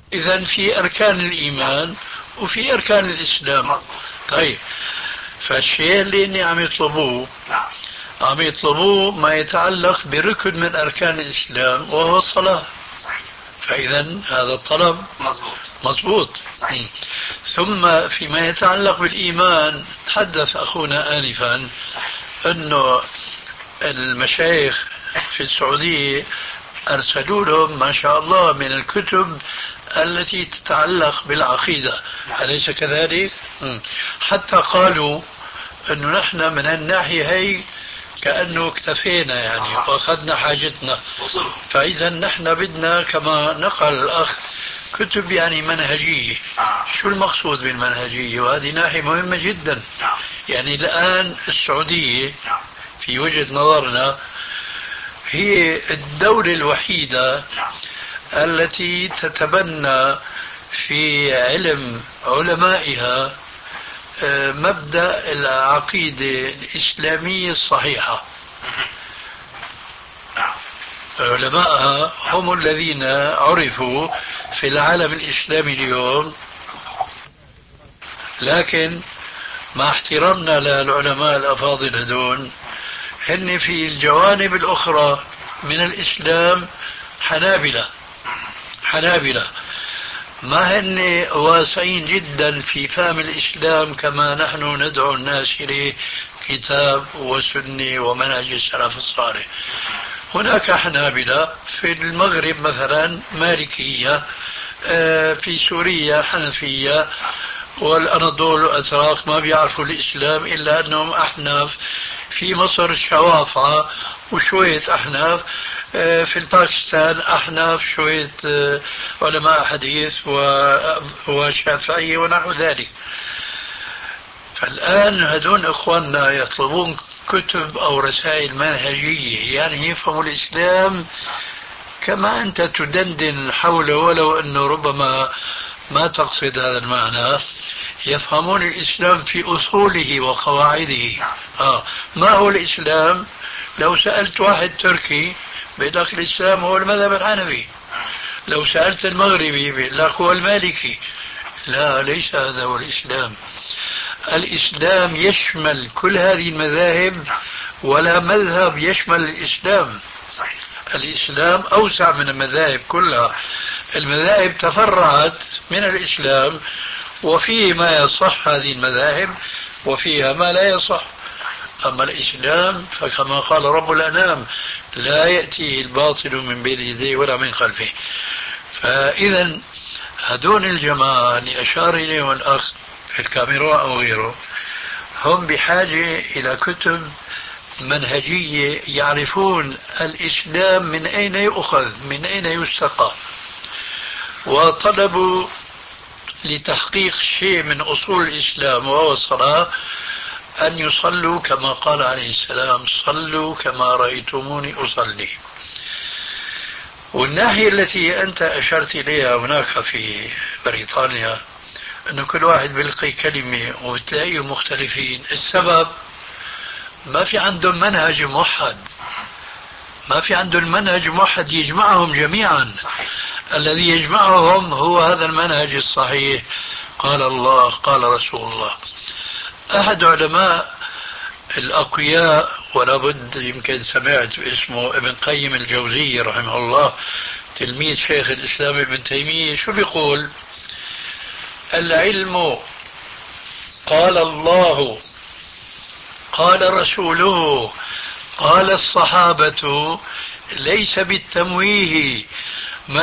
إذن في أركان الإيمان وفي أركان الإسلام. مظبوط. طيب، فالشيء اللي عم يطلبوه، نعم. عم يطلبوه ما يتعلق بركن من أركان الإسلام وهو الصلاة. صحيح. فإذا هذا الطلب مظبوط. مضبوط. صحيح. ثم فيما يتعلق بالإيمان تحدث أخونا آنفا صحيح. أنه المشايخ في السعودية أرسلوا لهم ما شاء الله من الكتب التي تتعلق بالعقيدة. أليس كذلك؟ حتى قالوا أنه نحن من الناحية هي كأنه اكتفينا يعني وأخذنا حاجتنا. فإذا نحن بدنا كما نقل الأخ كتب يعني منهجية. شو المقصود بالمنهجية؟ وهذه ناحية مهمة جدا. يعني الآن السعودية في وجهة نظرنا هي الدولة الوحيدة التي تتبنى في علم علمائها مبدأ العقيدة الإسلامية الصحيحة. علماءها هم الذين عرفوا في العالم الإسلامي اليوم. لكن مع احترامنا للعلماء الأفاضل هذول، هن في الجوانب الأخرى من الإسلام حنابلة ما هن واسعين جدا في فهم الإسلام كما نحن ندعو الناس إليه، كتاب وسنة ومنهج السلف الصالح. هناك حنابلة في المغرب مثلا مالكية، في سوريا حنفية، والأناضول الأتراك ما بيعرفوا الإسلام إلا أنهم أحناف، في مصر شوافعة وشوية أحناف، في الباكستان أحناف شوية علماء حديث وشافعية ونحو ذلك. فالآن هدول إخواننا يطلبون كتب أو رسائل منهجية يعني يفهموا الإسلام كما أنت تدندن حوله، ولو أنه ربما ما تقصد هذا المعنى. يفهمون الإسلام في أصوله وقواعده. ما هو الإسلام؟ لو سألت واحد تركي بيقول لك الإسلام هو المذهب الحنفي، لو سألت المغربي بيقول لك هو المالكي. لا، ليس هذا هو الإسلام. الإسلام يشمل كل هذه المذاهب، ولا مذهب يشمل الإسلام. الإسلام أوسع من المذاهب كلها. المذاهب تفرعت من الإسلام، وفيه ما يصح هذه المذاهب وفيها ما لا يصح. أما الإسلام فكما قال رب الأنام: لا يأتيه الباطل من بين يديه ولا من خلفه. فإذا هدول الجماعة اللي أشار إليهم الأخ في الكاميرا أو غيره هم بحاجة إلى كتب منهجية يعرفون الإسلام من أين يؤخذ، من أين يستقى. وطلبوا لتحقيق شيء من أصول الإسلام وهو الصلاة أن يصلوا كما قال عليه السلام: صلوا كما رأيتموني أصلي. والناحية التي أنت أشرت إليها هناك في بريطانيا أن كل واحد بيلقي كلمة وتلاقيهم مختلفين. السبب ما في عندهم منهج موحد، ما في عندهم منهج موحد يجمعهم جميعا. الذي يجمعهم هو هذا المنهج الصحيح: قال الله قال رسول الله. أحد علماء الأقوياء، ولا بد يمكن سمعت باسمه، ابن قيم الجوزية رحمه الله، تلميذ شيخ الإسلام ابن تيمية، شو بيقول؟ العلم قال الله قال رسوله قال الصحابة ليس بالتمويه. ما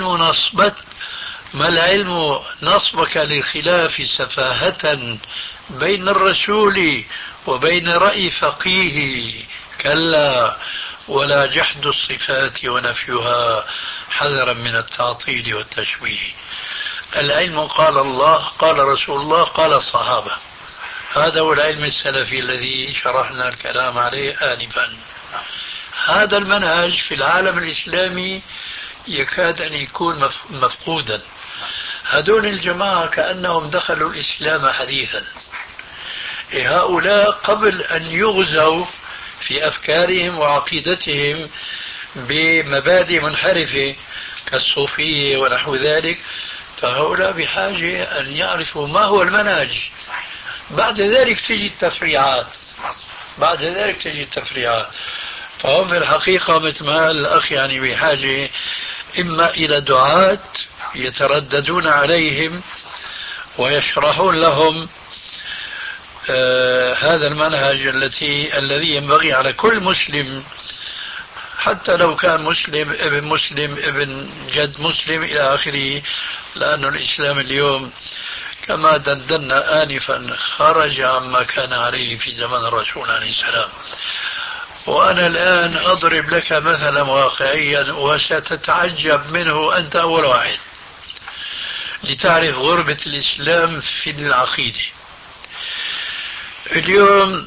العلم نصبك للخلاف سفاهة بين الرسول وبين رأي فقيه. كلا، ولا جحد الصفات ونفيها حذرا من التعطيل والتشويه. العلم قال الله قال رسول الله قال الصحابة. هذا هو العلم السلفي الذي شرحنا الكلام عليه آنفا. هذا المنهج في العالم الإسلامي يكاد أن يكون مفقودا. هذول الجماعة كأنهم دخلوا الإسلام حديثا. هؤلاء قبل أن يغزوا في أفكارهم وعقيدتهم بمبادئ منحرفة كالصوفية ونحو ذلك، فهؤلاء بحاجة أن يعرفوا ما هو المنهج. بعد ذلك تجي التفريعات، بعد ذلك تجي التفريعات. فهم في الحقيقة مثل ما قال الأخ يعني بحاجة إما إلى دعاة يترددون عليهم ويشرحون لهم هذا المنهج الذي ينبغي على كل مسلم، حتى لو كان مسلم ابن مسلم ابن جد مسلم إلى آخره. لأن الإسلام اليوم كما دندنا آنفا خرج عما كان عليه في زمن الرسول عليه السلام. وأنا الآن أضرب لك مثلا واقعيا وستتعجب منه أنت أول واحد لتعرف غربة الإسلام في العقيدة. اليوم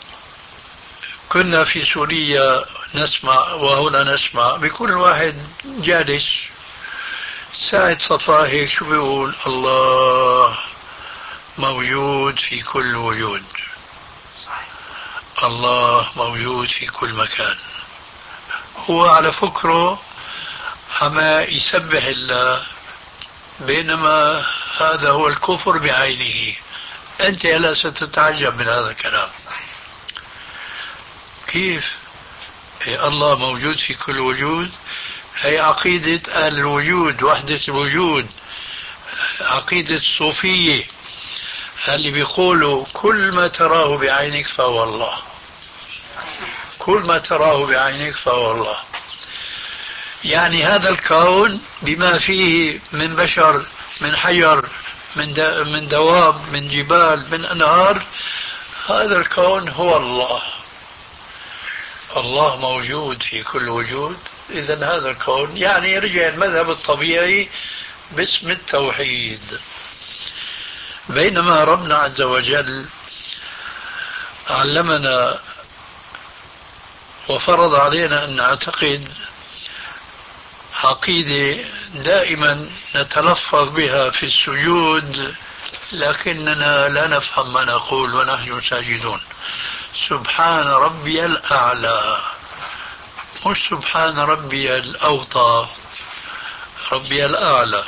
كنا في سوريا نسمع وهنا نسمع، بيكون الواحد جالس ساعة صفاه هيك شو بيقول؟ الله موجود في كل وجود، الله موجود في كل مكان. هو على فكره عما يسبح الله، بينما هذا هو الكفر بعينه. أنت لا ستتعجب من هذا الكلام. كيف؟ الله موجود في كل وجود، هي عقيدة أهل الوجود، وحدة الوجود، عقيدة الصوفية اللي بيقولوا كل ما تراه بعينك فهو الله، كل ما تراه بعينك فهو الله. يعني هذا الكون بما فيه من بشر، من حجر، من دواب، من جبال، من أنهار، هذا الكون هو الله. الله موجود في كل وجود. إذن هذا الكون يعني رجع المذهب الطبيعي باسم التوحيد. بينما ربنا عز وجل علمنا وفرض علينا أن نعتقد عقيدة دائما نتلفظ بها في السجود، لكننا لا نفهم ما نقول ونحن ساجدون. سبحان ربي الأعلى، مش سبحان ربي الأوطى، ربي الأعلى.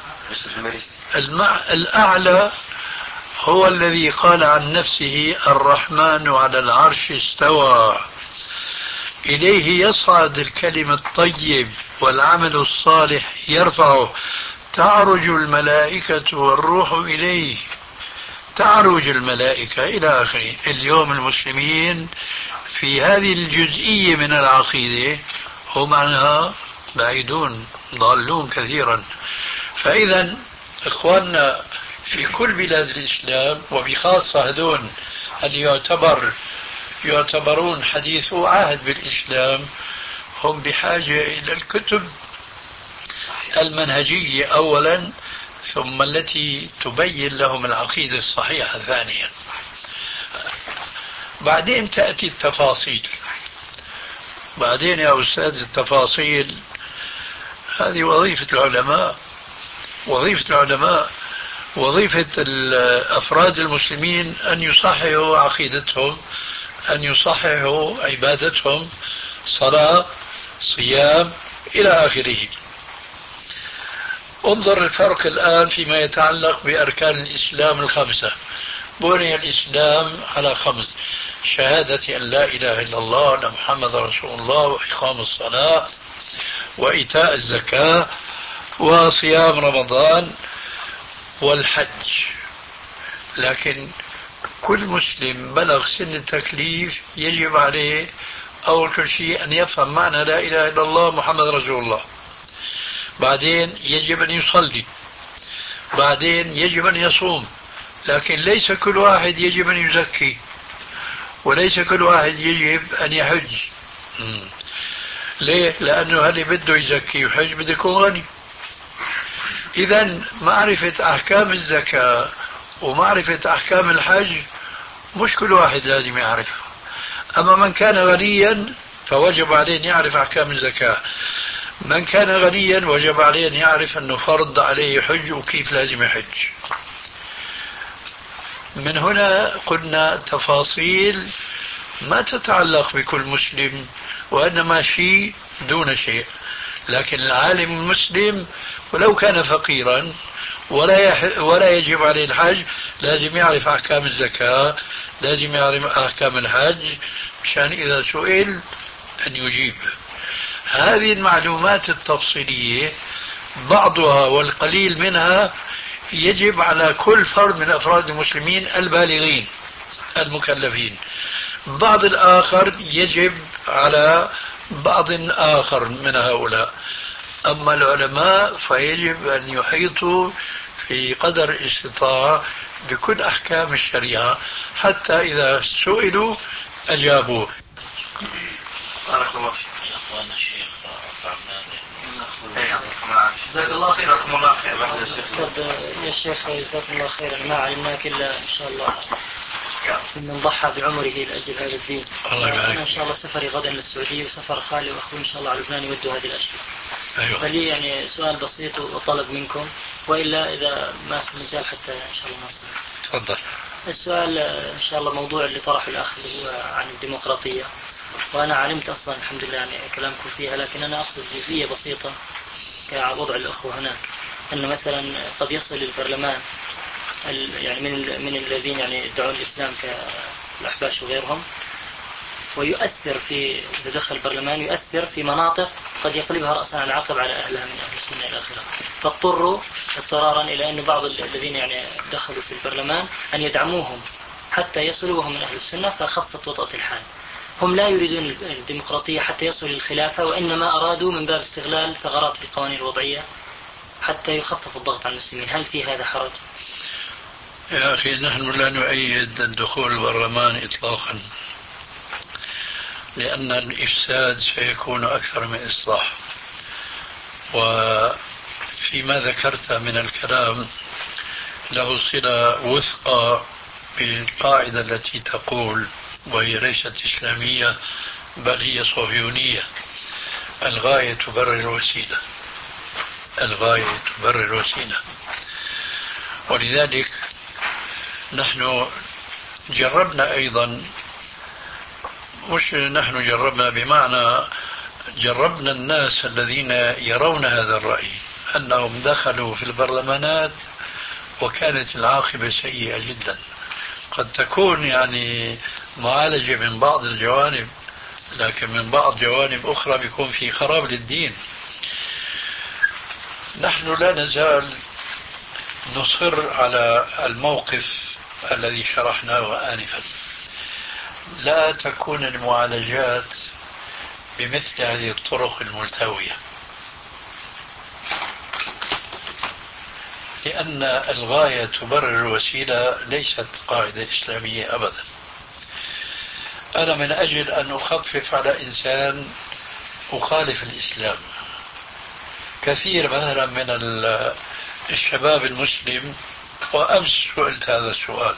الأعلى هو الذي قال عن نفسه الرحمن على العرش استوى، إليه يصعد الكلم الطيب والعمل الصالح يرفعه، تعرج الملائكة والروح إليه، تعرج الملائكة إلى آخره. اليوم المسلمين في هذه الجزئية من العقيدة هم عنها بعيدون، ضالون كثيرا. فإذا إخواننا في كل بلاد الإسلام وبخاصة هذون اللي يعتبرون حديثو عهد بالإسلام، هم بحاجة إلى الكتب المنهجية أولا، ثم التي تبين لهم العقيدة الصحيحة ثانيا. بعدين تأتي التفاصيل. بعدين يا أستاذ التفاصيل هذه وظيفة العلماء، وظيفة العلماء، وظيفة الأفراد المسلمين أن يصححوا عقيدتهم، أن يصححوا عبادتهم، صلاة، صيام، إلى آخره. انظر الفرق الآن فيما يتعلق بأركان الإسلام الخمسة. بني الإسلام على خمس: شهادة أن لا إله إلا الله وأن محمد رسول الله، وإقام الصلاة، وإيتاء الزكاة، وصيام رمضان، والحج. لكن كل مسلم بلغ سن التكليف يجب عليه أول كل شيء أن يفهم معنى لا إله إلا الله محمد رسول الله. بعدين يجب أن يصلي، بعدين يجب أن يصوم. لكن ليس كل واحد يجب أن يزكي، وليس كل واحد يجب أن يحج. ليه؟ لأنه اللي بده يزكي ويحج بده يكون غني. إذن معرفة أحكام الزكاة ومعرفة أحكام الحج مش كل واحد لازم يعرفها. أما من كان غنيا فوجب عليه أن يعرف أحكام الزكاة. من كان غنيا وجب عليه أن يعرف أنه فرض عليه حج وكيف لازم يحج. من هنا قلنا تفاصيل ما تتعلق بكل مسلم، وإنما شيء دون شيء. لكن العالم المسلم ولو كان فقيرا ولا يجب عليه الحج، لازم يعرف أحكام الزكاة، لازم يعرف أحكام الحج مشان إذا سئل أن يجيب. هذه المعلومات التفصيلية بعضها والقليل منها يجب على كل فرد من أفراد المسلمين البالغين المكلفين، بعض الآخر يجب على بعض آخر من هؤلاء. أما العلماء فيجب أن يحيطوا في قدر الاستطاعة بكل أحكام الشريعة حتى إذا سئلوا أجابوا. بارك الله فيك يا اخوان الشيخ جزاك الله خير. جزاكم الله خير. طب يا شيخ جزاكم الله خيرا، ما علمناك الا ان شاء الله من ضحى بعمره لاجل هذا الدين. انا ان شاء الله سفري غدا للسعوديه وسفر خالي واخوي ان شاء الله على لبنان يودوا هذه الاشياء. أيوة. فلي يعني سؤال بسيط وطلب منكم، والا اذا ما في مجال حتى ان شاء الله نصل. تفضل. السؤال ان شاء الله موضوع اللي طرحه الاخ اللي هو عن الديمقراطيه، وانا علمت اصلا الحمد لله يعني كلامكم فيها، لكن انا اقصد جزئيه بسيطه كوضع الاخوه هناك، ان مثلا قد يصل البرلمان يعني من الذين يعني يدعون الاسلام كالاحباش وغيرهم، ويؤثر في اذا دخل البرلمان يؤثر في مناطق قد يقلبها راسا على عقب على اهلها من اهل السنه الى اخره، فاضطروا اضطرارا الى ان بعض الذين يعني دخلوا في البرلمان ان يدعموهم حتى يصلوا وهم من اهل السنه، فخفت وطأة الحال. هم لا يريدون الديمقراطية حتى يصلوا للخلافة، وإنما أرادوا من باب استغلال ثغرات في القوانين الوضعية حتى يخفف الضغط على المسلمين. هل في هذا حرج؟ يا أخي نحن لا نؤيد الدخول البرلمان إطلاقا، لأن الإفساد سيكون أكثر من إصلاح. وفيما ذكرت من الكلام له صلة وثقة بالقاعدة التي تقول، وهي ليست إسلامية بل هي صهيونية: الغاية تبرر الوسيلة. الغاية تبرر الوسيلة. ولذلك نحن جربنا أيضا، مش نحن جربنا بمعنى جربنا الناس الذين يرون هذا الرأي، أنهم دخلوا في البرلمانات وكانت العاقبة سيئة جدا. قد تكون يعني معالجة من بعض الجوانب، لكن من بعض جوانب أخرى بيكون في خراب للدين. نحن لا نزال نصر على الموقف الذي شرحناه آنفا. لا تكون المعالجات بمثل هذه الطرق الملتوية، لأن الغاية تبرر الوسيلة ليست قاعدة إسلامية أبدا. أنا من أجل أن أخفف على إنسان أخالف الإسلام. كثير مثلا من الشباب المسلم، وأمس سئلت هذا السؤال: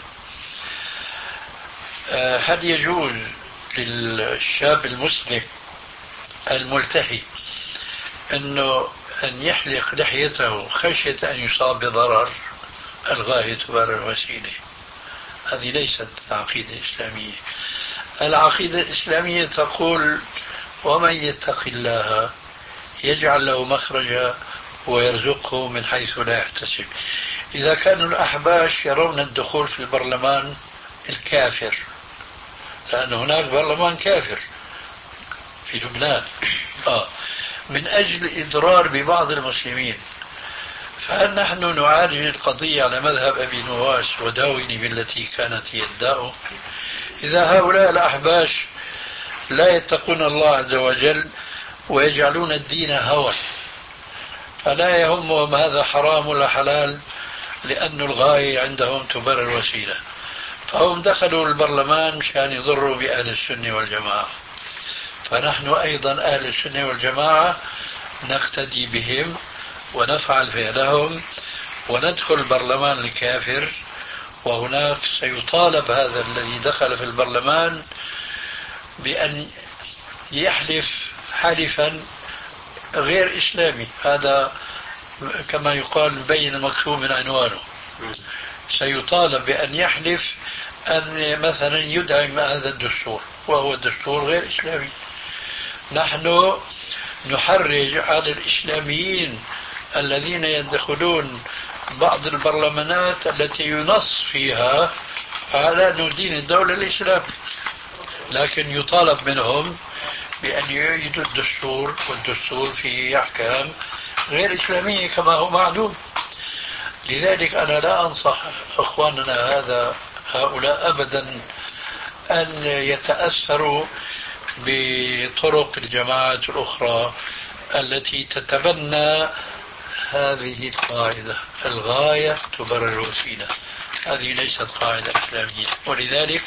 هل يجوز للشاب المسلم الملتحي أن يحلق لحيته خشية أن يصاب بضرر؟ الغاية تبرر الوسيلة. هذه ليست عقيدة إسلامية. العقيدة الإسلامية تقول: ومن يتق الله يجعل له مخرجا ويرزقه من حيث لا يحتسب. إذا كانوا الأحباش يرون الدخول في البرلمان الكافر، لأن هناك برلمان كافر في لبنان من أجل الإضرار ببعض المسلمين، فهل نحن نعالج القضية على مذهب أبي نواس وداوني بالتي كانت هي الداء؟ إذا هؤلاء الأحباش لا يتقون الله عز وجل ويجعلون الدين هوى، فلا يهمهم هذا حرام ولا حلال، لأن الغاية عندهم تبرر الوسيلة. فهم دخلوا البرلمان مشان يضروا بأهل السنة والجماعة، فنحن أيضا أهل السنة والجماعة نقتدي بهم ونفعل فعلهم وندخل البرلمان الكافر، وهناك سيطالب هذا الذي دخل في البرلمان بأن يحلف حلفا غير إسلامي. هذا كما يقال بين المكتوب من عنوانه. سيطالب بأن يحلف أن مثلا يدعم هذا الدستور، وهو الدستور غير إسلامي. نحن نحرج على الإسلاميين الذين يدخلون بعض البرلمانات التي ينص فيها على أنه دين الدولة الإسلام، لكن يطالب منهم بأن يعيدوا الدستور، والدستور فيه أحكام غير إسلامية كما هو معلوم. لذلك أنا لا أنصح أخواننا هؤلاء أبدا أن يتأثروا بطرق الجماعات الأخرى التي تتبنى هذه القاعدة: الغاية تبرر الوسيلة. هذه ليست قاعدة إسلامية، ولذلك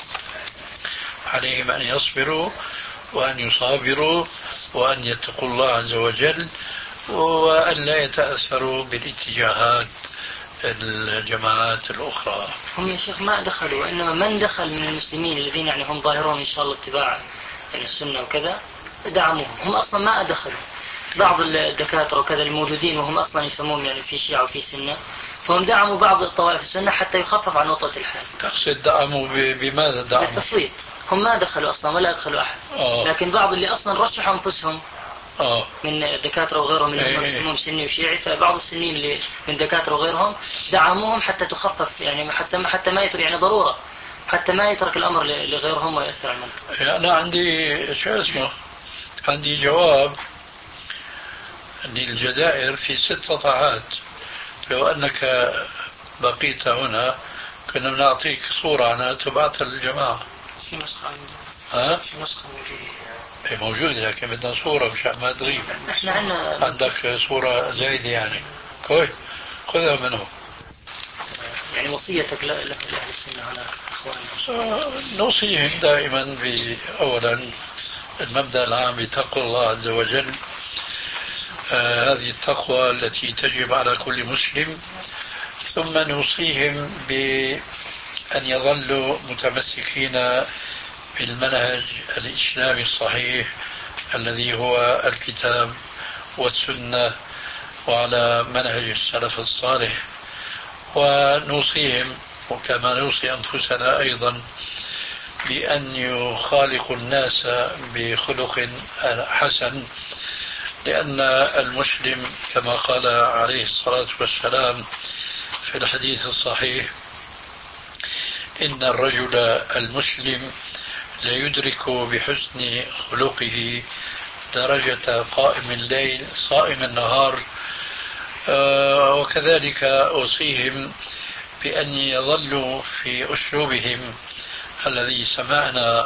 عليهم أن يصبروا وأن يصابروا وأن يتقوا الله عز وجل، وأن لا يتأثروا بالاتجاهات الجماعات الأخرى. هم يا شيخ ما دخلوا، وإنما من دخل من المسلمين الذين يعني هم ظاهرون إن شاء الله اتباع يعني السنة وكذا دعموهم، هم أصلا ما دخلوا. بعض الدكاترة وكذا الموجودين وهم أصلا يسمون يعني في شيعة وفي سنة، فهم دعموا بعض الطوائف السنة حتى يخفف عن وطأة الحال. تقصد دعموا بماذا دعموا؟ بالتصويت. هم ما دخلوا أصلا ولا أدخلوا أحد. لكن بعض اللي أصلا رشحوا أنفسهم من الدكاترة وغيرهم اللي هم يسمون سني وشيعي، فبعض السنين اللي من دكاترة وغيرهم دعموهم حتى تخفف يعني حتى ما يترك يعني ضرورة، حتى ما يترك الأمر لغيرهم ويأثر على المنطقة. أنا عندي جواب للجزائر في 6 صفحات. لو أنك بقيت هنا كنا بنعطيك صورة عنها تبعتها للجماعة. في نسخة في نسخة موجودة، لكن بدنا صورة مشان ما تغيب. احنا عندك صورة زايدة يعني؟ كويس، خذها منهم. يعني وصيتك لأهل السنة هنا أخواننا؟ نوصيهم دائما أولا المبدأ العام بتقوى الله عز وجل. هذه التقوى التي تجب على كل مسلم. ثم نوصيهم بأن يظلوا متمسكين بالمنهج الإسلامي الصحيح الذي هو الكتاب والسنة وعلى منهج السلف الصالح. ونوصيهم وكما نوصي أنفسنا أيضا بأن يخالقوا الناس بخلق حسن، لأن المسلم كما قال عليه الصلاة والسلام في الحديث الصحيح: إن الرجل المسلم ليدرك بحسن خلقه درجة قائم الليل صائم النهار. وكذلك أوصيهم بأن يظلوا في أسلوبهم الذي سمعنا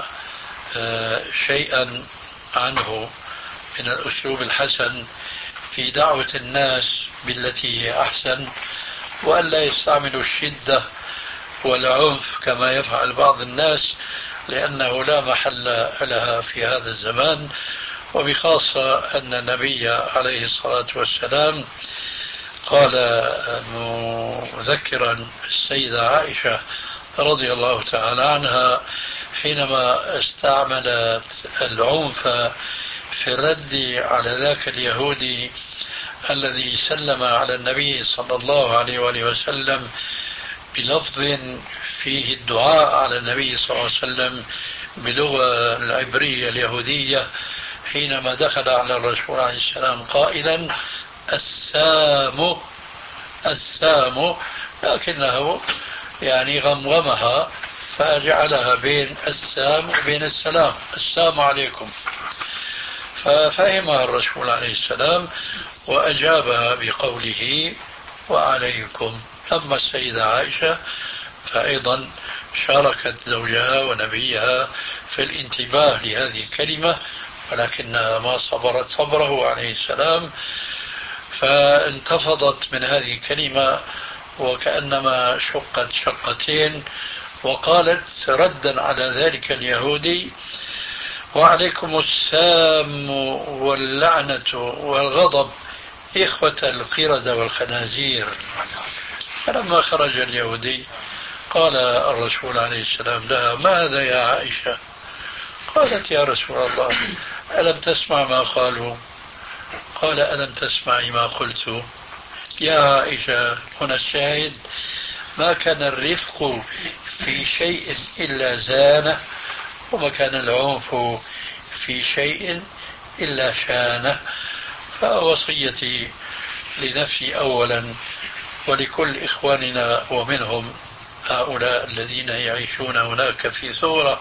شيئا عنه من الأسلوب الحسن في دعوة الناس بالتي هي أحسن، وأن لا يستعملوا الشدة والعنف كما يفعل بعض الناس، لأنه لا محل لها في هذا الزمان. وبخاصة أن النبي عليه الصلاة والسلام قال مذكرا السيدة عائشة رضي الله تعالى عنها حينما استعملت العنف في الرد على ذاك اليهودي الذي سلم على النبي صلى الله عليه وآله وسلم بلفظ فيه الدعاء على النبي صلى الله عليه وسلم بلغة العبرية اليهودية، حينما دخل على الرسول عليه السلام قائلا: السام السام، لكنه يعني غمغمها فجعلها بين السام وبين السلام: السلام عليكم. ففهمها الرسول عليه السلام وأجابها بقوله: وعليكم. أما السيدة عائشة فأيضا شاركت زوجها ونبيها في الانتباه لهذه الكلمة، ولكنها ما صبرت صبره عليه السلام، فانتفضت من هذه الكلمة وكأنما شقت شقتين، وقالت ردا على ذلك اليهودي: وعليكم السام واللعنة والغضب إخوة القردة والخنازير. فلما خرج اليهودي قال الرسول عليه السلام لها: ماذا يا عائشة؟ قالت: يا رسول الله، ألم تسمع ما قالوا؟ قال: ألم تسمعي ما قلت؟ يا عائشة، هنا الشاهد: ما كان الرفق في شيء إلا زانه، وما كان العنف في شيء إلا شانه. فوصيتي لنفسي أولا ولكل إخواننا ومنهم هؤلاء الذين يعيشون هناك في ثورة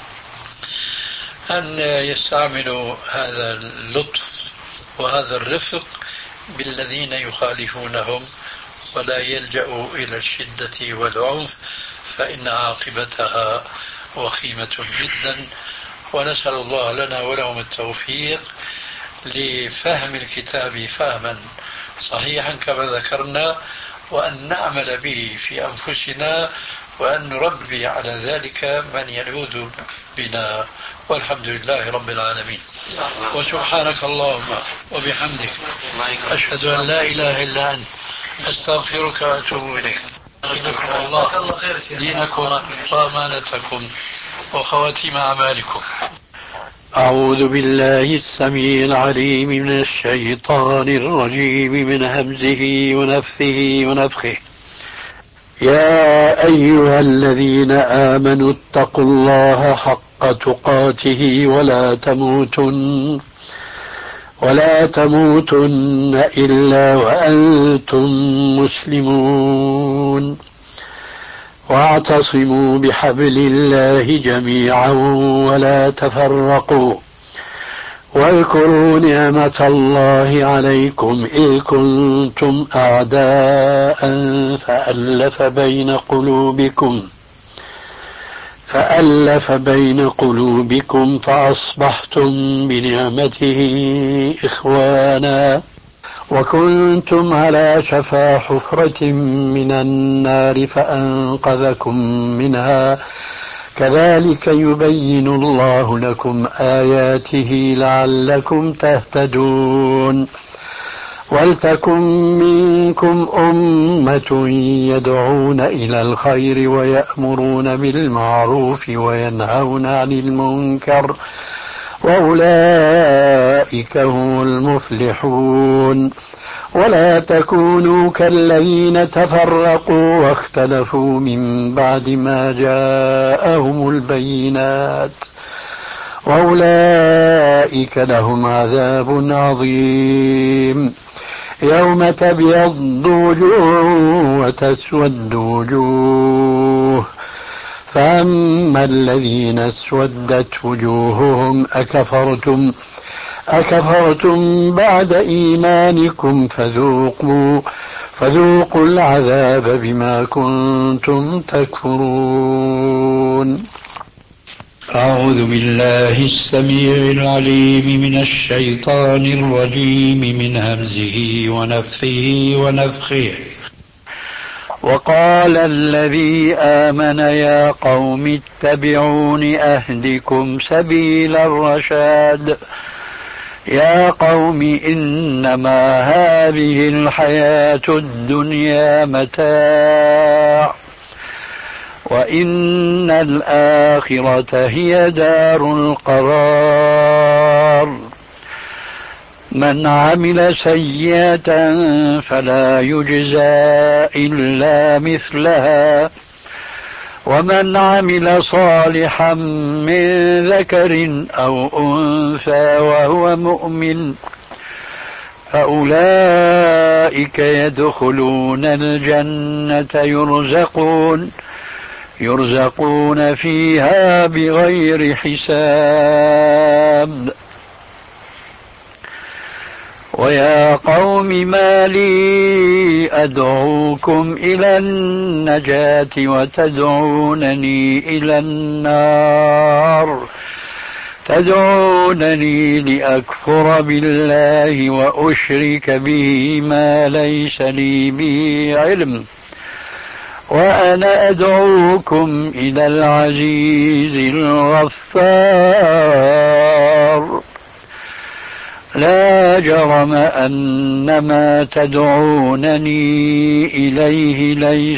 أن يستعملوا هذا اللطف وهذا الرفق بالذين يخالفونهم، ولا يلجأوا إلى الشدة والعنف، فإن عاقبتها وخيمة جدا. ونسأل الله لنا ولهم التوفيق لفهم الكتاب فهما صحيحا كما ذكرنا، وأن نعمل به في أنفسنا، وأن نربي على ذلك من يلوذ بنا. والحمد لله رب العالمين. وسبحانك اللهم وبحمدك أشهد أن لا إله إلا أنت أستغفرك وأتوب إليك. الله دينكم وأمانتكم وخواتيم أعمالكم. أعوذ بالله السميع العليم من الشيطان الرجيم من همزه ونفثه ونفخه. يا أيها الذين آمنوا اتقوا الله حق تقاته ولا تموتن إلا وأنتم مسلمون. واعتصموا بحبل الله جميعا ولا تفرقوا. واذكروا نعمة الله عليكم إذ كنتم أعداء فألف بين قلوبكم فأصبحتم بنعمته إخوانا، وكنتم على شفا حفرة من النار فأنقذكم منها. كذلك يبين الله لكم آياته لعلكم تهتدون. ولتكن منكم أمة يدعون إلى الخير ويأمرون بالمعروف وينهون عن المنكر، وأولئك هم المفلحون. ولا تكونوا كالذين تفرقوا واختلفوا من بعد ما جاءهم البينات، وأولئك لهم عذاب عظيم. يوم تبيض وجوه وتسود وجوه، فأما الذين اسودت وجوههم أكفرتم بعد إيمانكم فذوقوا العذاب بما كنتم تكفرون. أعوذ بالله السميع العليم من الشيطان الرجيم من همزه ونفثه ونفخه. وقال الذي آمن يا قوم اتبعون أهدكم سبيل الرشاد. يا قوم إنما هذه الحياة الدنيا متاع، وإن الآخرة هي دار القرار. من عمل سيئة فلا يجزى إلا مثلها، ومن عمل صالحا من ذكر أو أنثى وهو مؤمن فأولئك يدخلون الجنة يرزقون فيها بغير حساب. ويا قوم ما لي أدعوكم إلى النجاة وتدعونني إلى النار، تدعونني لأكفر بالله وأشرك به ما ليس لي به علم، وأنا أدعوكم إلى العزيز الغفار. لا جرم أن ما تدعونني إليه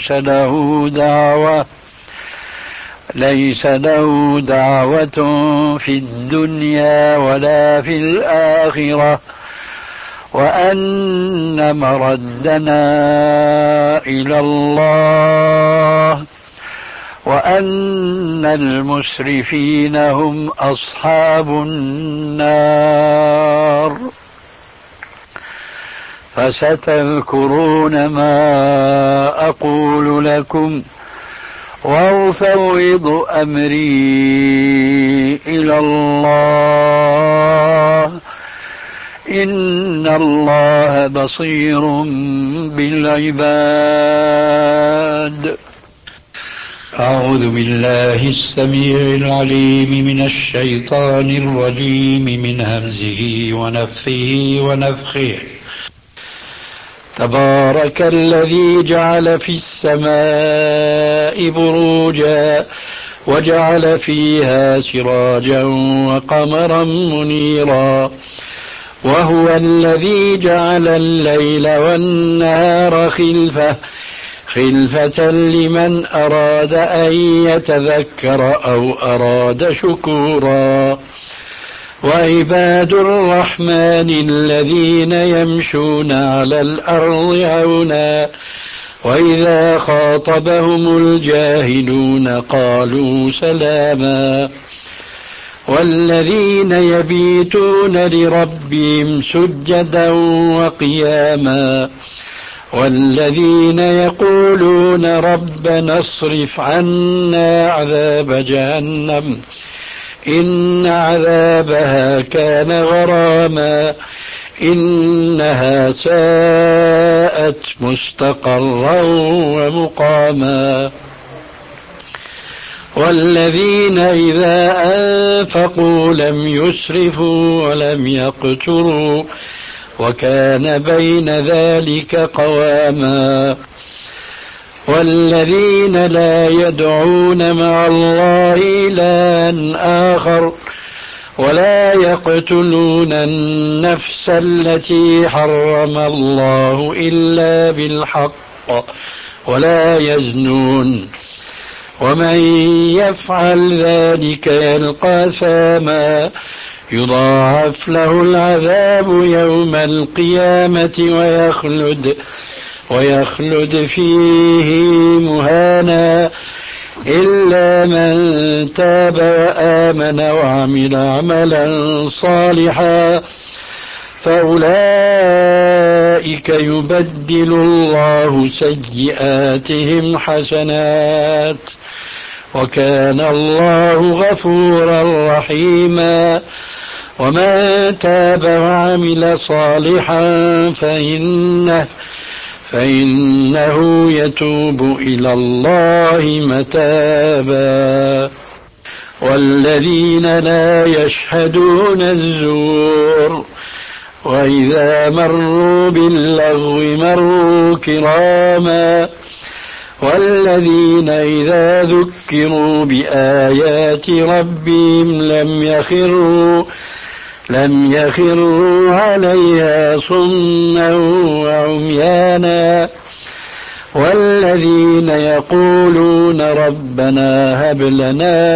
ليس له دعوة في الدنيا ولا في الآخرة، وأن مردنا إلى الله، وأن المسرفين هم أصحاب النار. فستذكرون ما أقول لكم وأفوض أمري إلى الله إن الله بصير بالعباد. أعوذ بالله السميع العليم من الشيطان الرجيم من همزه ونفخه ونفخه. تبارك الذي جعل في السماء بروجا وجعل فيها سراجا وقمرا منيرا وهو الذي جعل الليل والنهار خلفة لمن أراد أن يتذكر أو أراد شكورا. وعباد الرحمن الذين يمشون على الأرض هونا وإذا خاطبهم الجاهلون قالوا سلاما. والذين يبيتون لربهم سجدا وقياما والذين يقولون ربنا اصرف عنا عذاب جهنم إن عذابها كان غراما إنها ساءت مستقرا ومقاما. والذين إذا أنفقوا لم يسرفوا ولم يقتروا وكان بين ذلك قواما. والذين لا يدعون مع الله إلها آخر ولا يقتلون النفس التي حرم الله إلا بالحق ولا يزنون ومن يفعل ذلك يلقى أثاما يضاعف له العذاب يوم القيامة ويخلد فيه مهانا إلا من تاب وآمن وعمل عملا صالحا فأولئك يبدل الله سيئاتهم حسنات وكان الله غفورا رحيما. ومن تاب وعمل صالحا فإنه يتوب إلى الله متابا. والذين لا يشهدون الزور وإذا مروا باللغو مروا كراما. والذين إذا ذكروا بآيات ربهم لم يخروا عليها صما وعميانا. والذين يقولون ربنا هب لنا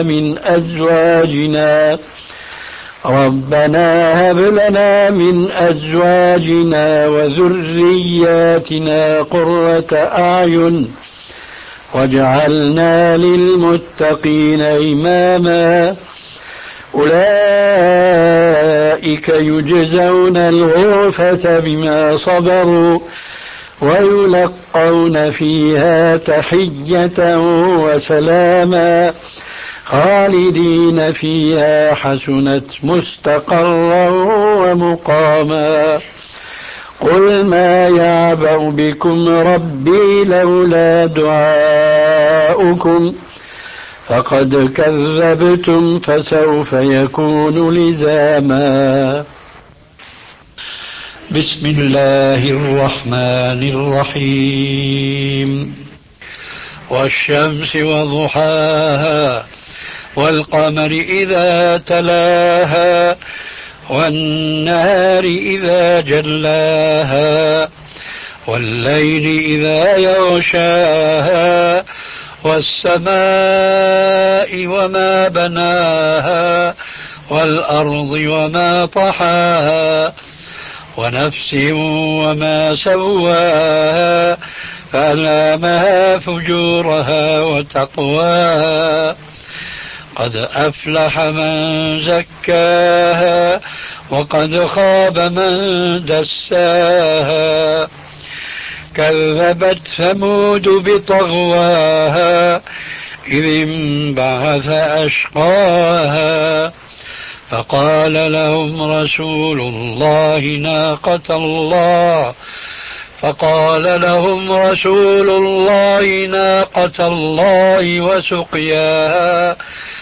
من أزواجنا وذرياتنا قرة أعين واجعلنا للمتقين إماما. أولئك يجزون الغرفة بما صبروا ويلقون فيها تحية وسلاما خالدين فيها حسنت مستقرا ومقاما. قل ما يعبأ بكم ربي لولا دعاؤكم فقد كذبتم فسوف يكون لزاما. بسم الله الرحمن الرحيم. والشمس وضحاها والقمر إذا تلاها والنهار إذا جلاها والليل إذا يغشاها والسماء وما بناها والأرض وما طحاها ونفس وما سواها فألهمها فجورها وتقواها قد أفلح من زكاها وقد خاب من دساها كذبت ثمود بطغواها إذ انبعث أشقاها فقال لهم رسول الله ناقة الله وسقياها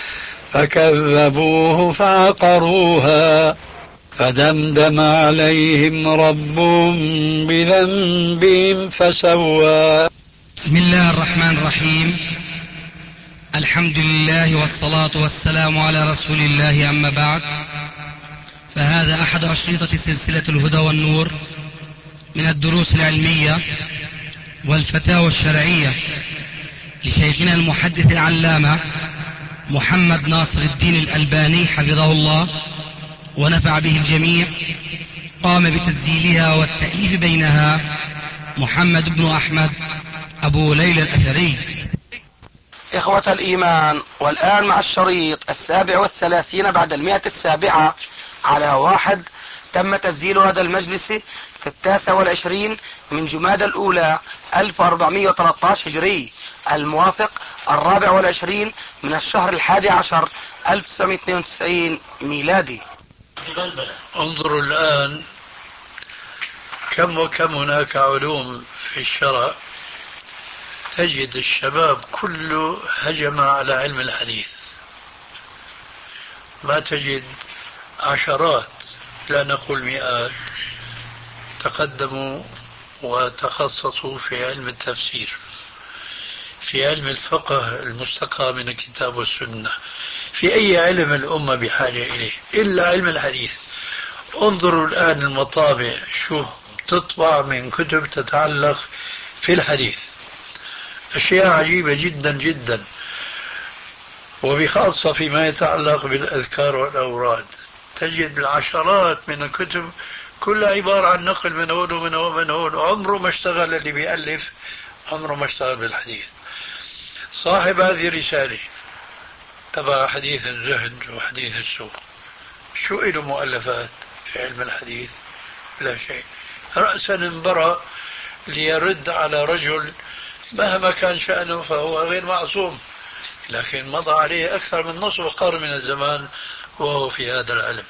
فكذبوه فعقروها فدمدم عليهم ربهم بذنبهم فسواها. بسم الله الرحمن الرحيم. الحمد لله والصلاة والسلام على رسول الله، أما بعد، فهذا أحد أشرطة سلسلة الهدى والنور من الدروس العلمية والفتاوى الشرعية لشيخنا المحدث العلامة محمد ناصر الدين الألباني حفظه الله ونفع به الجميع. قام بتسجيلها والتأليف بينها محمد بن أحمد أبو ليلى الأثري. إخوة الإيمان، والآن مع الشريط 37 بعد 107 على 1. تم تسجيل هذا المجلس في 29 من جمادى الأولى 1413 هجري، الموافق 24 من الشهر 11 1992 ميلادي. انظروا الآن كم وكم هناك علوم في الشرع تجد الشباب كله هجم على علم الحديث. ما تجد عشرات لا نقول مئات تقدموا وتخصصوا في علم التفسير، في علم الفقه المستقى من الكتاب والسنة، في أي علم الأمة بحاجة إليه إلا علم الحديث. انظروا الآن المطابع شو تطبع من كتب تتعلق في الحديث، أشياء عجيبة جدا جدا، وبخاصة فيما يتعلق بالأذكار والأوراد تجد العشرات من الكتب كلها عبارة عن نقل من هون ومن هون ومن هون. عمره ما اشتغل اللي بيألف، عمره ما اشتغل بالحديث. صاحب هذه الرسالة تبع حديث الزهد وحديث السوق، شو له مؤلفات في علم الحديث؟ لا شيء. رأسا انبرى ليرد على رجل مهما كان شأنه فهو غير معصوم، لكن مضى عليه أكثر من نصف قرن من الزمان وهو في هذا العلم،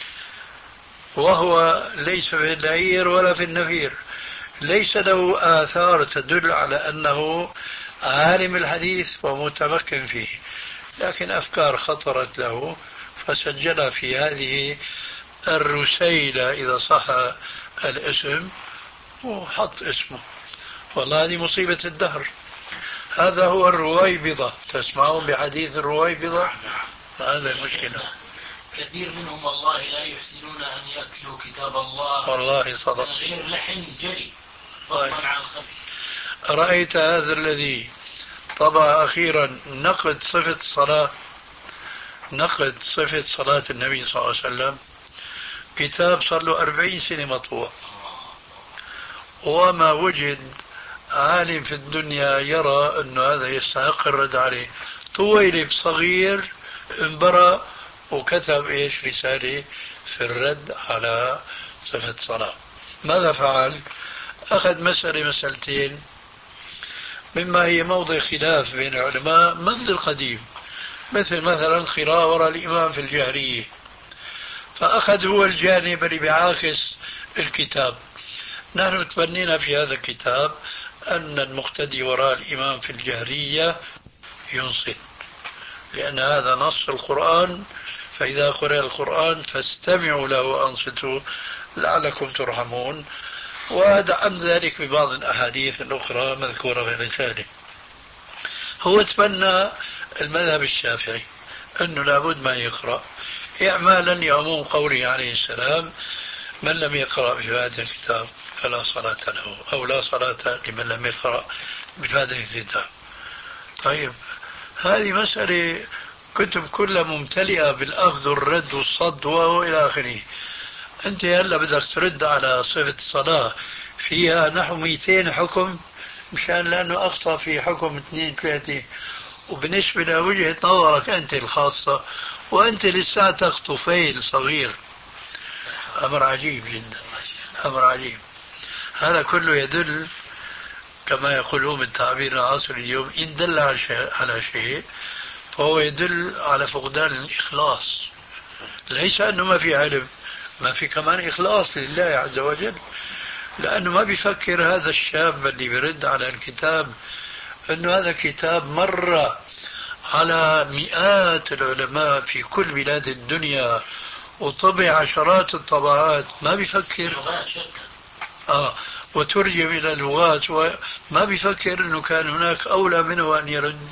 وهو ليس في النعير ولا في النفير، ليس له آثار تدل على أنه عالم الحديث ومتمكن فيه، لكن أفكار خطرت له فسجلها في هذه الرسيلة إذا صح الاسم وحط اسمه. والله هذه مصيبة الدهر. هذا هو الرويبضة، تسمعون بحديث الرويبضة؟ هذا المشكلة. كثير منهم والله لا يحسنون أن يتلوا كتاب الله والله صدق، من غير لحن جلي ضمن عن خفي. رأيت هذا الذي طبع أخيرا نقد صفة الصلاة، نقد صفة صلاة النبي صلى الله عليه وسلم، كتاب صار له 40 سنة مطبوع، وما وجد عالم في الدنيا يرى أن هذا يستحق الرد عليه. طويلب صغير انبرى وكتب رسالة في الرد على صفة الصلاة. ماذا فعل؟ أخذ مسألتين مما هي موضع خلاف بين العلماء منذ القديم، مثلا قراءة وراء الإمام في الجهرية، فأخذ هو الجانب اللي بيعاكس الكتاب. نحن تبنينا في هذا الكتاب أن المقتدي وراء الإمام في الجهرية ينصت، لأن هذا نص القرآن، فإذا قرأ القرآن فاستمعوا له وأنصتوا لعلكم ترحمون. ودعم ذلك ببعض الأحاديث الأخرى مذكورة في الرسالة. هو تبنى المذهب الشافعي أنه لابد ما يقرأ إعمالا لعموم قوله عليه السلام: من لم يقرأ بفاتحة الكتاب فلا صلاة له، أو لا صلاة لمن لم يقرأ بفاتحة الكتاب. طيب هذه مسألة كتب كلها ممتلئة بالأخذ والرد والصد وإلى آخره. أنت هلا بدك ترد على صفة الصلاة فيها نحو 200 حكم مشان لأنه أخطأ في حكم 2 3، وبالنسبة لوجهة نظرك أنت الخاصة، وأنت لساتك طفيل صغير، أمر عجيب جدا، أمر عجيب. هذا كله يدل كما يقولون بالتعبير العصري اليوم، إن دل على شيء فهو يدل على فقدان الإخلاص. ليس أنه ما في علم، ما في كمان إخلاص لله عز وجل، لأنه ما بيفكر هذا الشاب اللي بيرد على الكتاب أنه هذا كتاب مر على مئات العلماء في كل بلاد الدنيا وطبع عشرات الطبعات، ما بيفكر وترجم إلى اللغات، وما بيفكر أنه كان هناك أولى منه أن يرد.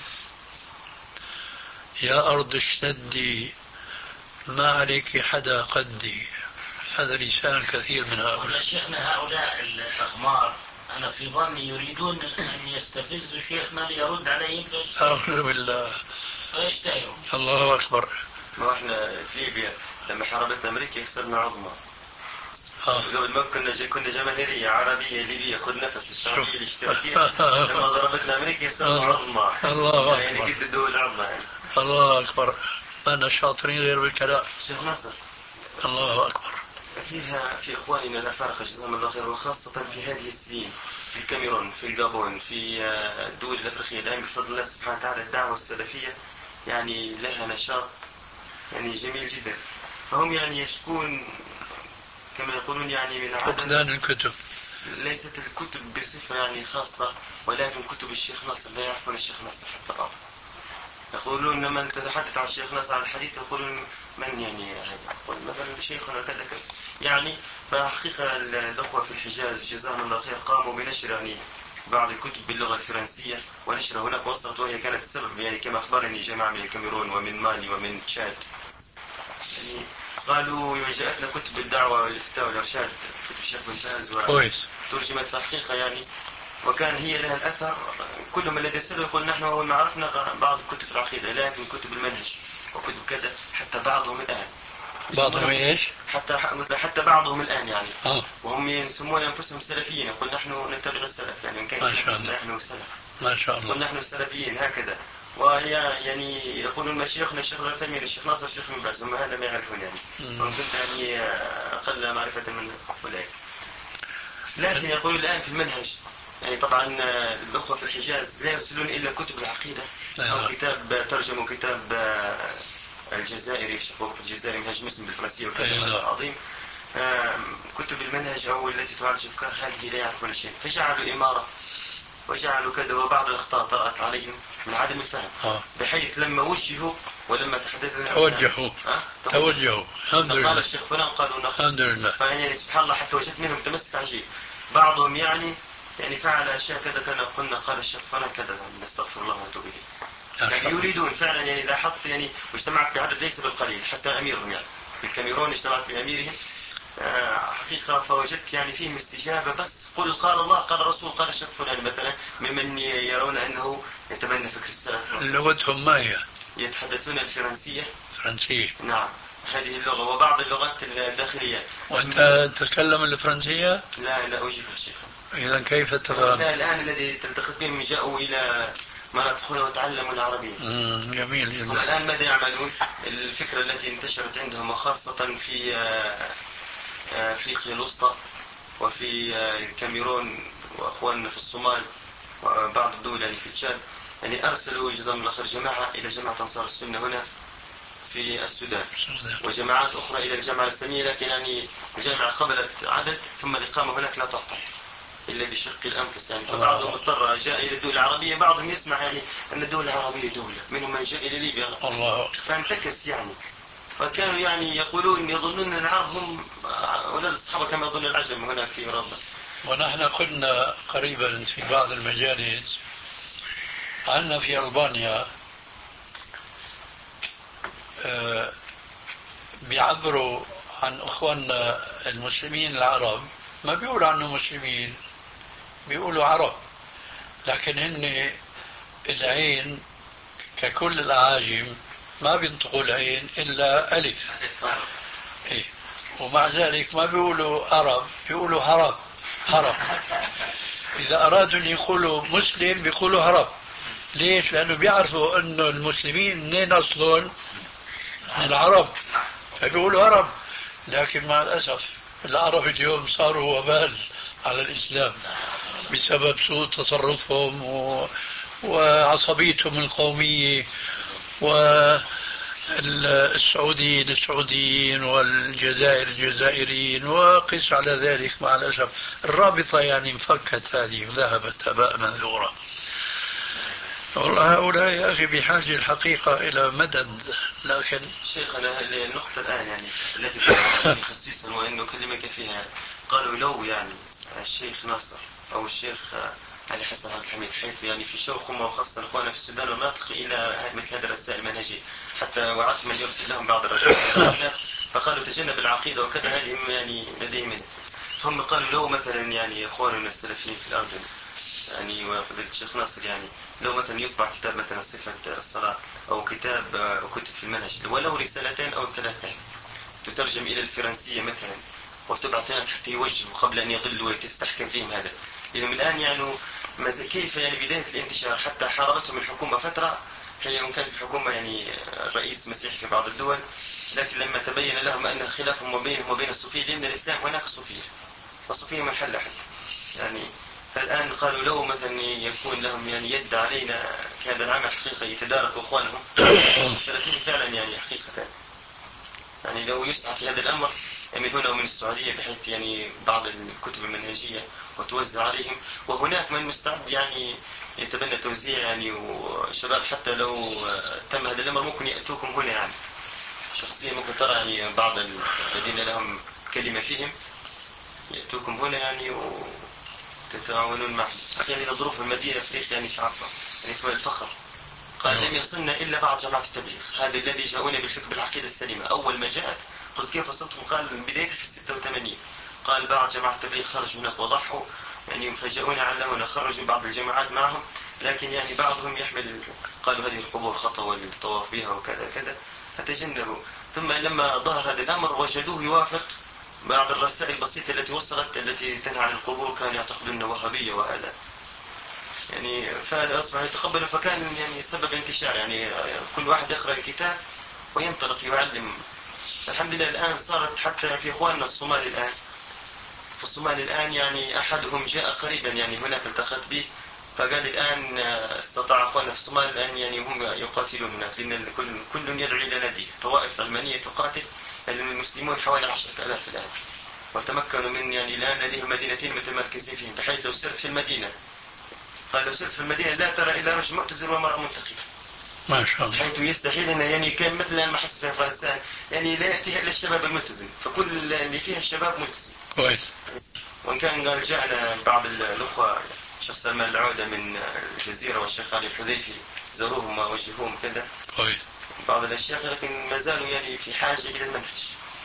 يا أرض اشتدي ما عليك حدا قدي. هذا لسان كثير من هؤلاء. شيخنا هؤلاء الأغمار أنا في ظني يريدون أن يستفزوا شيخنا ليرد عليهم أعوذ بالله. فيشتهروا. الله أكبر. ما احنا في ليبيا لما حاربتنا أمريكا كسرنا عظمى. قبل ما كنا جماهيرية عربية ليبية، خذ نفس الشعبية الاشتراكية. لما ضربتنا أمريكا كسرنا عظمى. الله يعني أكبر. قد الدول العظمى يعني. الله أكبر. ما أنا شاطرين غير بالكلام. شيخ ناصر. الله أكبر. في إخواننا الأفارقة جزاهم الله خير، وخاصة في هذه السنين في الكاميرون، في الجابون، في الدول الأفريقية الآن بفضل الله سبحانه وتعالى الدعوة السلفية يعني لها نشاط يعني جميل جدا. فهم يعني يشكون كما يقولون يعني من فقدان الكتب. ليست الكتب بصفة يعني خاصة، ولكن كتب الشيخ ناصر لا يعرفون الشيخ ناصر حتى بعض. يقولون لما تتحدث عن الشيخ ناصر على الحديث يقولون من يعني هذا، يقول مثلا شيخنا كذا كذا يعني. فحقيقة الأخوة في الحجاز جزاهم الله خير قاموا بنشر يعني بعض الكتب باللغة الفرنسية ونشرها هناك وصلت، وهي كانت سبب يعني كما أخبرني جماعة من الكاميرون ومن مالي ومن تشاد يعني قالوا جاءتنا كتب الدعوة والإفتاء والإرشاد، كتب الشيخ بن باز وترجمت في حقيقة يعني، وكان هي لها الأثر. كل من الذي يسأله يقول نحن أول ما عرفنا بعض كتب العقيدة، لكن كتب المنهج وكتب كذا حتى بعضهم الآن. بعضهم ايش؟ حتى بعضهم الآن يعني وهم يسمون أنفسهم سلفيين، يقول نحن نتبع السلف يعني إن كان نحن سلف ما شاء الله، يقول نحن السلفيين هكذا. وهي يعني يقولون مشايخنا الشيخ العثيمين الشيخ ناصر الشيخ بن باز، هم هذا ما يعرفون يعني، هم كنت يعني أقل معرفة من أولئك. لكن يقول الآن في المنهج يعني طبعا الأخوة في الحجاز لا يرسلون إلا كتب العقيدة أو كتاب ترجموا كتاب الجزائري شقوق الجزائري منهج مسلم بالفرنسية وكذا عظيم. كتب المنهج أو التي تعالج الأفكار هذه لا يعرفون شيء، فجعلوا إمارة وجعلوا كذا، وبعض الأخطاء طرأت عليهم من عدم الفهم بحيث لما وجهوا ولما تحدثوا توجهوا الحمد لله. قال الشيخ فلان قالوا الحمد لله. فيعني سبحان الله حتى وجدت منهم تمسك عجيب. بعضهم يعني فعل أشياء كذا كان قلنا قال الشيخ فلان كذا نستغفر الله ونتوب إليه. يعني يريدون فعلا يعني لاحظت يعني واجتمعت بعدد ليس بالقليل حتى أميرهم يعني في الكاميرون اجتمعت بأميرهم حقيقة، فوجدت يعني فيهم استجابة. بس قل قال الله قال الرسول قال الشيخ فلان مثلا ممن يرون أنه يتبنى فكر السلف. لغتهم ما هي؟ يتحدثون الفرنسية. فرنسية. نعم هذه اللغة وبعض اللغات الداخلية. وأنت تتكلم الفرنسية؟ لا أجيب الشيخ. إذا كيف تفهم؟ الآن الذي تلتقط بهم جاءوا إلى مناطق هنا وتعلموا العربية. جميل جدا. هم الآن ماذا يعملون؟ الفكرة التي انتشرت عندهم وخاصة في أفريقيا الوسطى وفي الكاميرون وأخواننا في الصومال وبعض الدول يعني في تشاد يعني أرسلوا جزاهم الله خير جماعة إلى جماعة أنصار السنة هنا في السودان وجماعات أخرى إلى الجامعة الإسلامية، لكن يعني الجامعة قبلت عدد ثم الإقامة هناك لا تعطي إلا بشق الأنفس يعني. فبعضهم اضطر جاء إلى الدول العربية، بعضهم يسمع يعني أن الدول العربية دولة، منهم من جاء إلى ليبيا فانتكس يعني. فكانوا يعني يقولون يظنون أن العرب هم أولاد الصحابة كما يظن العجم هناك في أوروبا. ونحن قلنا قريبا في بعض المجالس عندنا في ألبانيا بيعبروا عن أخواننا المسلمين العرب، ما بيقولوا عنهم مسلمين، بيقولوا عرب، لكن هن العين ككل الأعاجم ما بينطقوا العين إلا ألف. إيه؟ ومع ذلك ما بيقولوا عرب، بيقولوا هرب. إذا أرادوا أن يقولوا مسلم بيقولوا هرب. ليش؟ لأنه بيعرفوا أنه المسلمين منين أصلهم؟ من العرب، فبيقولوا هرب. لكن مع الأسف العرب اليوم صاروا وبال على الإسلام بسبب سوء تصرفهم وعصبيتهم القومية، والسعوديين السعوديين والجزائر الجزائريين، وقس على ذلك مع الأسف الرابطة يعني انفكت هذه وذهبت هباء منثورا. والله هؤلاء يا أخي بحاجة الحقيقة إلى مدد. لكن شيخنا النقطة الآن يعني التي خصيصا وأن أكلمك فيها، قالوا لو يعني الشيخ ناصر أو الشيخ علي حسن عبد الحميد، حيث يعني في شوقهم وخاصة إخواننا في السودان والناطق إلى مثل هذه الرسائل المنهجية، حتى وعدت من يرسل لهم بعض الرسائل فقالوا تجنب العقيدة وكذا، هذه يعني لديهم منه. هم قالوا لو مثلا يعني إخواننا السلفيين في الأردن يعني وفضيلة الشيخ ناصر، يعني لو مثلا يطبع كتاب مثلا صفة الصلاة أو كتاب كتب في المنهج ولو رسالتين أو ثلاثة تترجم إلى الفرنسية مثلا وتبعث حتى يوجهوا قبل أن يضلوا ويتستحكم فيهم هذا. لأنهم الآن يعني كيف يعني بداية الانتشار حتى حاربتهم الحكومة فترة، هي وإن كانت الحكومة يعني الرئيس مسيحي في بعض الدول، لكن لما تبين لهم أن خلافهم وبين الصوفية، لأن الإسلام هناك صوفية والصوفية منحلة يعني. فالآن قالوا لو مثلا يكون لهم يعني يد علينا في هذا العمل حقيقة يتدارك أخوانهم السلفيين فعلا يعني حقيقة، يعني لو يسعى في هذا الأمر من هنا ومن السعودية بحيث يعني بعض الكتب المنهجية وتوزع عليهم، وهناك من مستعد يعني يتبنى توزيع يعني، وشباب حتى لو تم هذا الأمر ممكن يأتوكم هنا يعني شخصيا، ممكن ترى يعني بعض الذين لهم كلمة فيهم يأتوكم هنا يعني وتتعاونون معهم. يعني ظروف المدينة في يعني شعبها يعني في الفخر، قال لم يصلنا إلا بعض جماعة التبليغ، هذا الذي جاءونا بالفكر بالعقيدة السليمة. أول ما جاءت قلت كيف وصلتم؟ قال بداية في 86، قال بعض جماعة التبليغ خرجوا هناك وضحوا يعني فجاءونا علمونا، خرجوا بعض الجماعات معهم، لكن يعني بعضهم يحمل قالوا هذه القبور خطأ والطواف بها وكذا كذا فتجنبوا. ثم لما ظهر هذا الأمر وجدوه يوافق بعض الرسائل البسيطة التي وصلت التي تنهى عن القبور، كانوا يعتقدون وهابية وهذا يعني، فهذا أصبح يتقبل، فكان يعني سبب انتشار يعني كل واحد يقرأ الكتاب وينطلق يعلم. الحمد لله الآن صارت حتى في إخواننا الصومال الآن، في الصومال الآن يعني أحدهم جاء قريبا يعني هناك التقت به فقال الآن استطاع أخواننا في الصومال الآن يعني هم يقاتلون هناك، لأن كل يدعو إلى ناديه، طوائف علمانية تقاتل، المسلمون حوالي 10,000 الآن، وتمكنوا من يعني الآن لديهم مدينتين متمركزين فيهم، بحيث لو سرت في المدينة قال لو سرت في المدينة لا ترى إلا رجل معتزل ومرأة منتقبة ما شاء الله، حيث يستحيل أن يعني كان مثل ما حصل في أفغانستان يعني لا يأتيها إلا الشباب الملتزم، فكل اللي فيها الشباب ملتزم كويس. وإن كان قال جاءنا بعض الأخوة الشيخ سلمان العودة من الجزيرة والشيخ علي الحذيفي زوروهم ووجهوهم كذا كويس. بعض الأشياء، لكن ما زالوا يعني في حاجة إلى المنهج.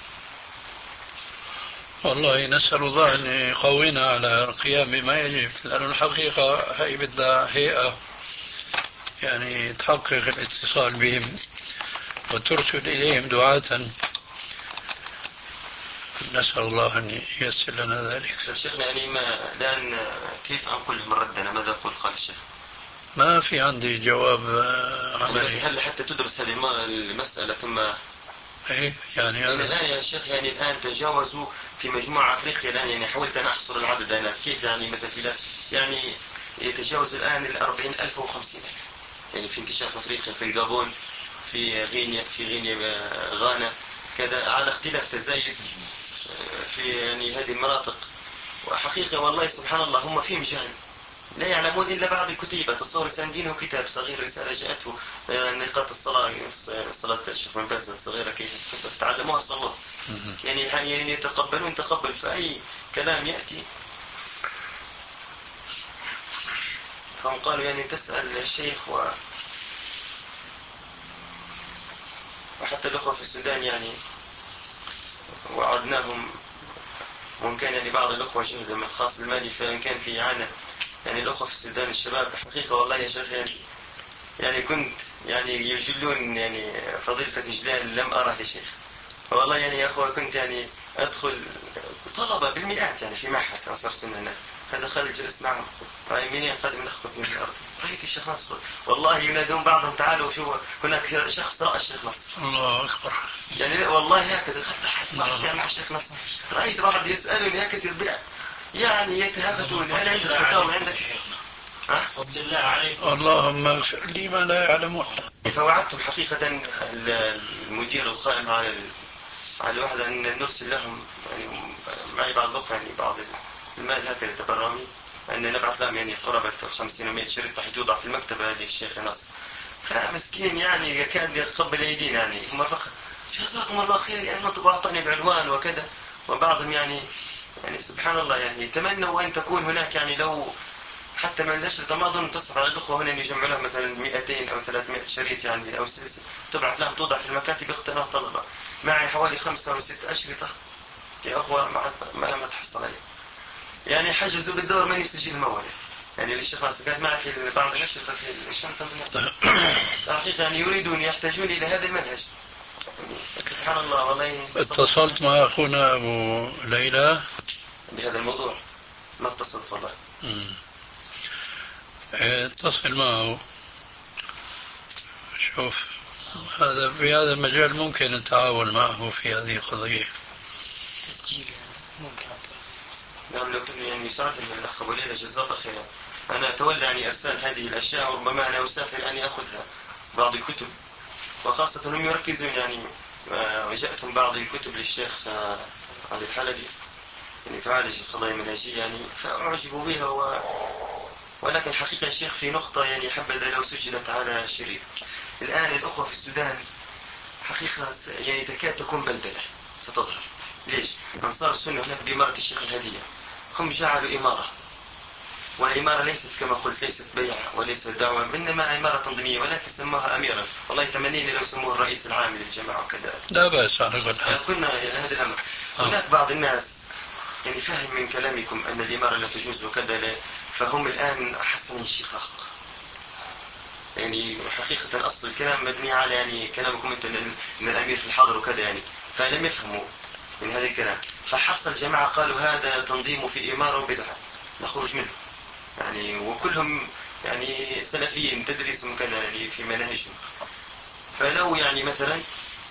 والله نسأل الله أن يقوينا على القيام بما يجب، لأن الحقيقة هي بدها هيئة يعني تحقق الاتصال بهم وترسل إليهم دعاة، نسأل الله أن ييسر لنا ذلك. شيخنا يعني ما الآن كيف أنقل لهم ردنا؟ ماذا قال الشيخ؟ ما في عندي جواب عملي. هل حتى تدرس هذه المسألة ثم إيه يعني أنا الآن يا شيخ يعني الآن تجاوزوا في مجموعة أفريقيا الآن، يعني حاولت أن أحصر العدد أنا كيف يعني مثلا يعني يتجاوز الآن 40,000 و 50,000 يعني في انتشار في أفريقيا، في الجابون، في غينيا غانا كذا، على اختلاف تزايد في يعني هذه المناطق. وحقيقة والله سبحان الله هم فيهم جهل لا يعلمون إلا بعض الكتيبة. تصور ساندينه كتاب صغير رسالة جاءته نقاط الصلاة، صلاة الشيخ بن باز صغيرة كيف تعلموها صلوا يعني يتقبلون تقبل فأي كلام يأتي. فهم قالوا يعني تسأل الشيخ وحتى الأخوة في السودان يعني وعدناهم، وإن كان يعني بعض الأخوة جهد من الخاص المالي فإن كان في إعانة يعني الأخوة في السودان الشباب حقيقة والله يا شيخ يعني كنت يعني يجلون يعني فضيلتك إجلال لم أره لشيخ والله يعني يا أخوة، كنت يعني أدخل طلبة بالمئات يعني في معهد أنصار سنة هذا خالد جلس معهم رأي منين قادم نخطب من الأرض رأيت الشيخ نصر والله ينادون بعضهم تعالوا شو هناك شخص رأى الشيخ نصر. الله أكبر. يعني والله هكذا دخلت أحد مع الشيخ نصر رأيت بعض يسألني هكذا يربع يعني يتهافتون هل عندك فتاوى عندك فضل الله عليكم. اللهم اغفر لي ما لا يعلمون. فوعدتم حقيقة المدير القائم على الوحدة أن نرسل لهم يعني معي بعض الأخوة يعني بعض المال هكذا تبرامي أن نبعث لهم يعني قرابة 50 و 100 شريط راح توضع في المكتبة للشيخ ناصر. فمسكين يعني يكاد يقبل أيدينا يعني هم فقط جزاكم الله خير يعني ما تبعطني بعلوان وكذا. وبعضهم يعني سبحان الله يعني يتمنوا أن تكون هناك يعني لو حتى من الأشرطة ما أظن تصل على الأخوة هنا يجمع لهم مثلا 200 أو 300 شريط يعني أو سلسلة تبعث لهم توضع في المكاتب يقتنوا طلبة. معي حوالي 5 أو 6 أشرطة يا أخوة ما تحصل عليه يعني حجزوا بالدور من يسجل الموالد يعني للشيخ ناصر كانت معي في بعض الأشرطة في الشنطة حقيقة يعني يريدون يحتاجون إلى هذا المنهج سبحان الله. والله اتصلت مع أخونا أبو ليلى بهذا الموضوع ما اتصلت والله. اتصل معه شوف هذا في هذا المجال ممكن التعاون معه في هذه القضية. تسجيل ممكن نعم لو كان يعني يساعدني من الأخ أبو ليلى جزاه الله خيرا. أنا أتولى يعني إرسال هذه الأشياء وربما أنا أسافر أني أخذها بعض الكتب وخاصة هم يركزون يعني وجاءتهم بعض الكتب للشيخ علي الحلبي يعني تعالج القضايا المنهجية يعني فأعجبوا بها ولكن حقيقة الشيخ في نقطة يعني حبذا لو سجلت على شريط. الآن الأخوة في السودان حقيقة يعني تكاد تكون بلبلة ستظهر. ليش؟ أنصار السنة هناك بإمارة الشيخ الهدية هم جعلوا إمارة والإمارة ليست كما قلت ليست بيع وليست دعوة إنما إمارة تنظيمية ولكن سموها أميرا. والله تمنينا لو سموه الرئيس العام للجماعة وكذا لا بأس على كل حال. كنا هذا الأمر. هناك بعض الناس يعني فهم من كلامكم أن الإمارة لا تجوز وكذا فهم الآن حسن انشقاق يعني حقيقة أصل الكلام مبني على يعني كلامكم أنتم أن الأمير في الحاضر وكذا يعني فلم يفهموا من هذا الكلام فحصل الجماعة قالوا هذا تنظيم في إمارة وبدعة نخرج منه يعني وكلهم يعني سلفيين تدريسهم كذا يعني في مناهجهم. فلو يعني مثلا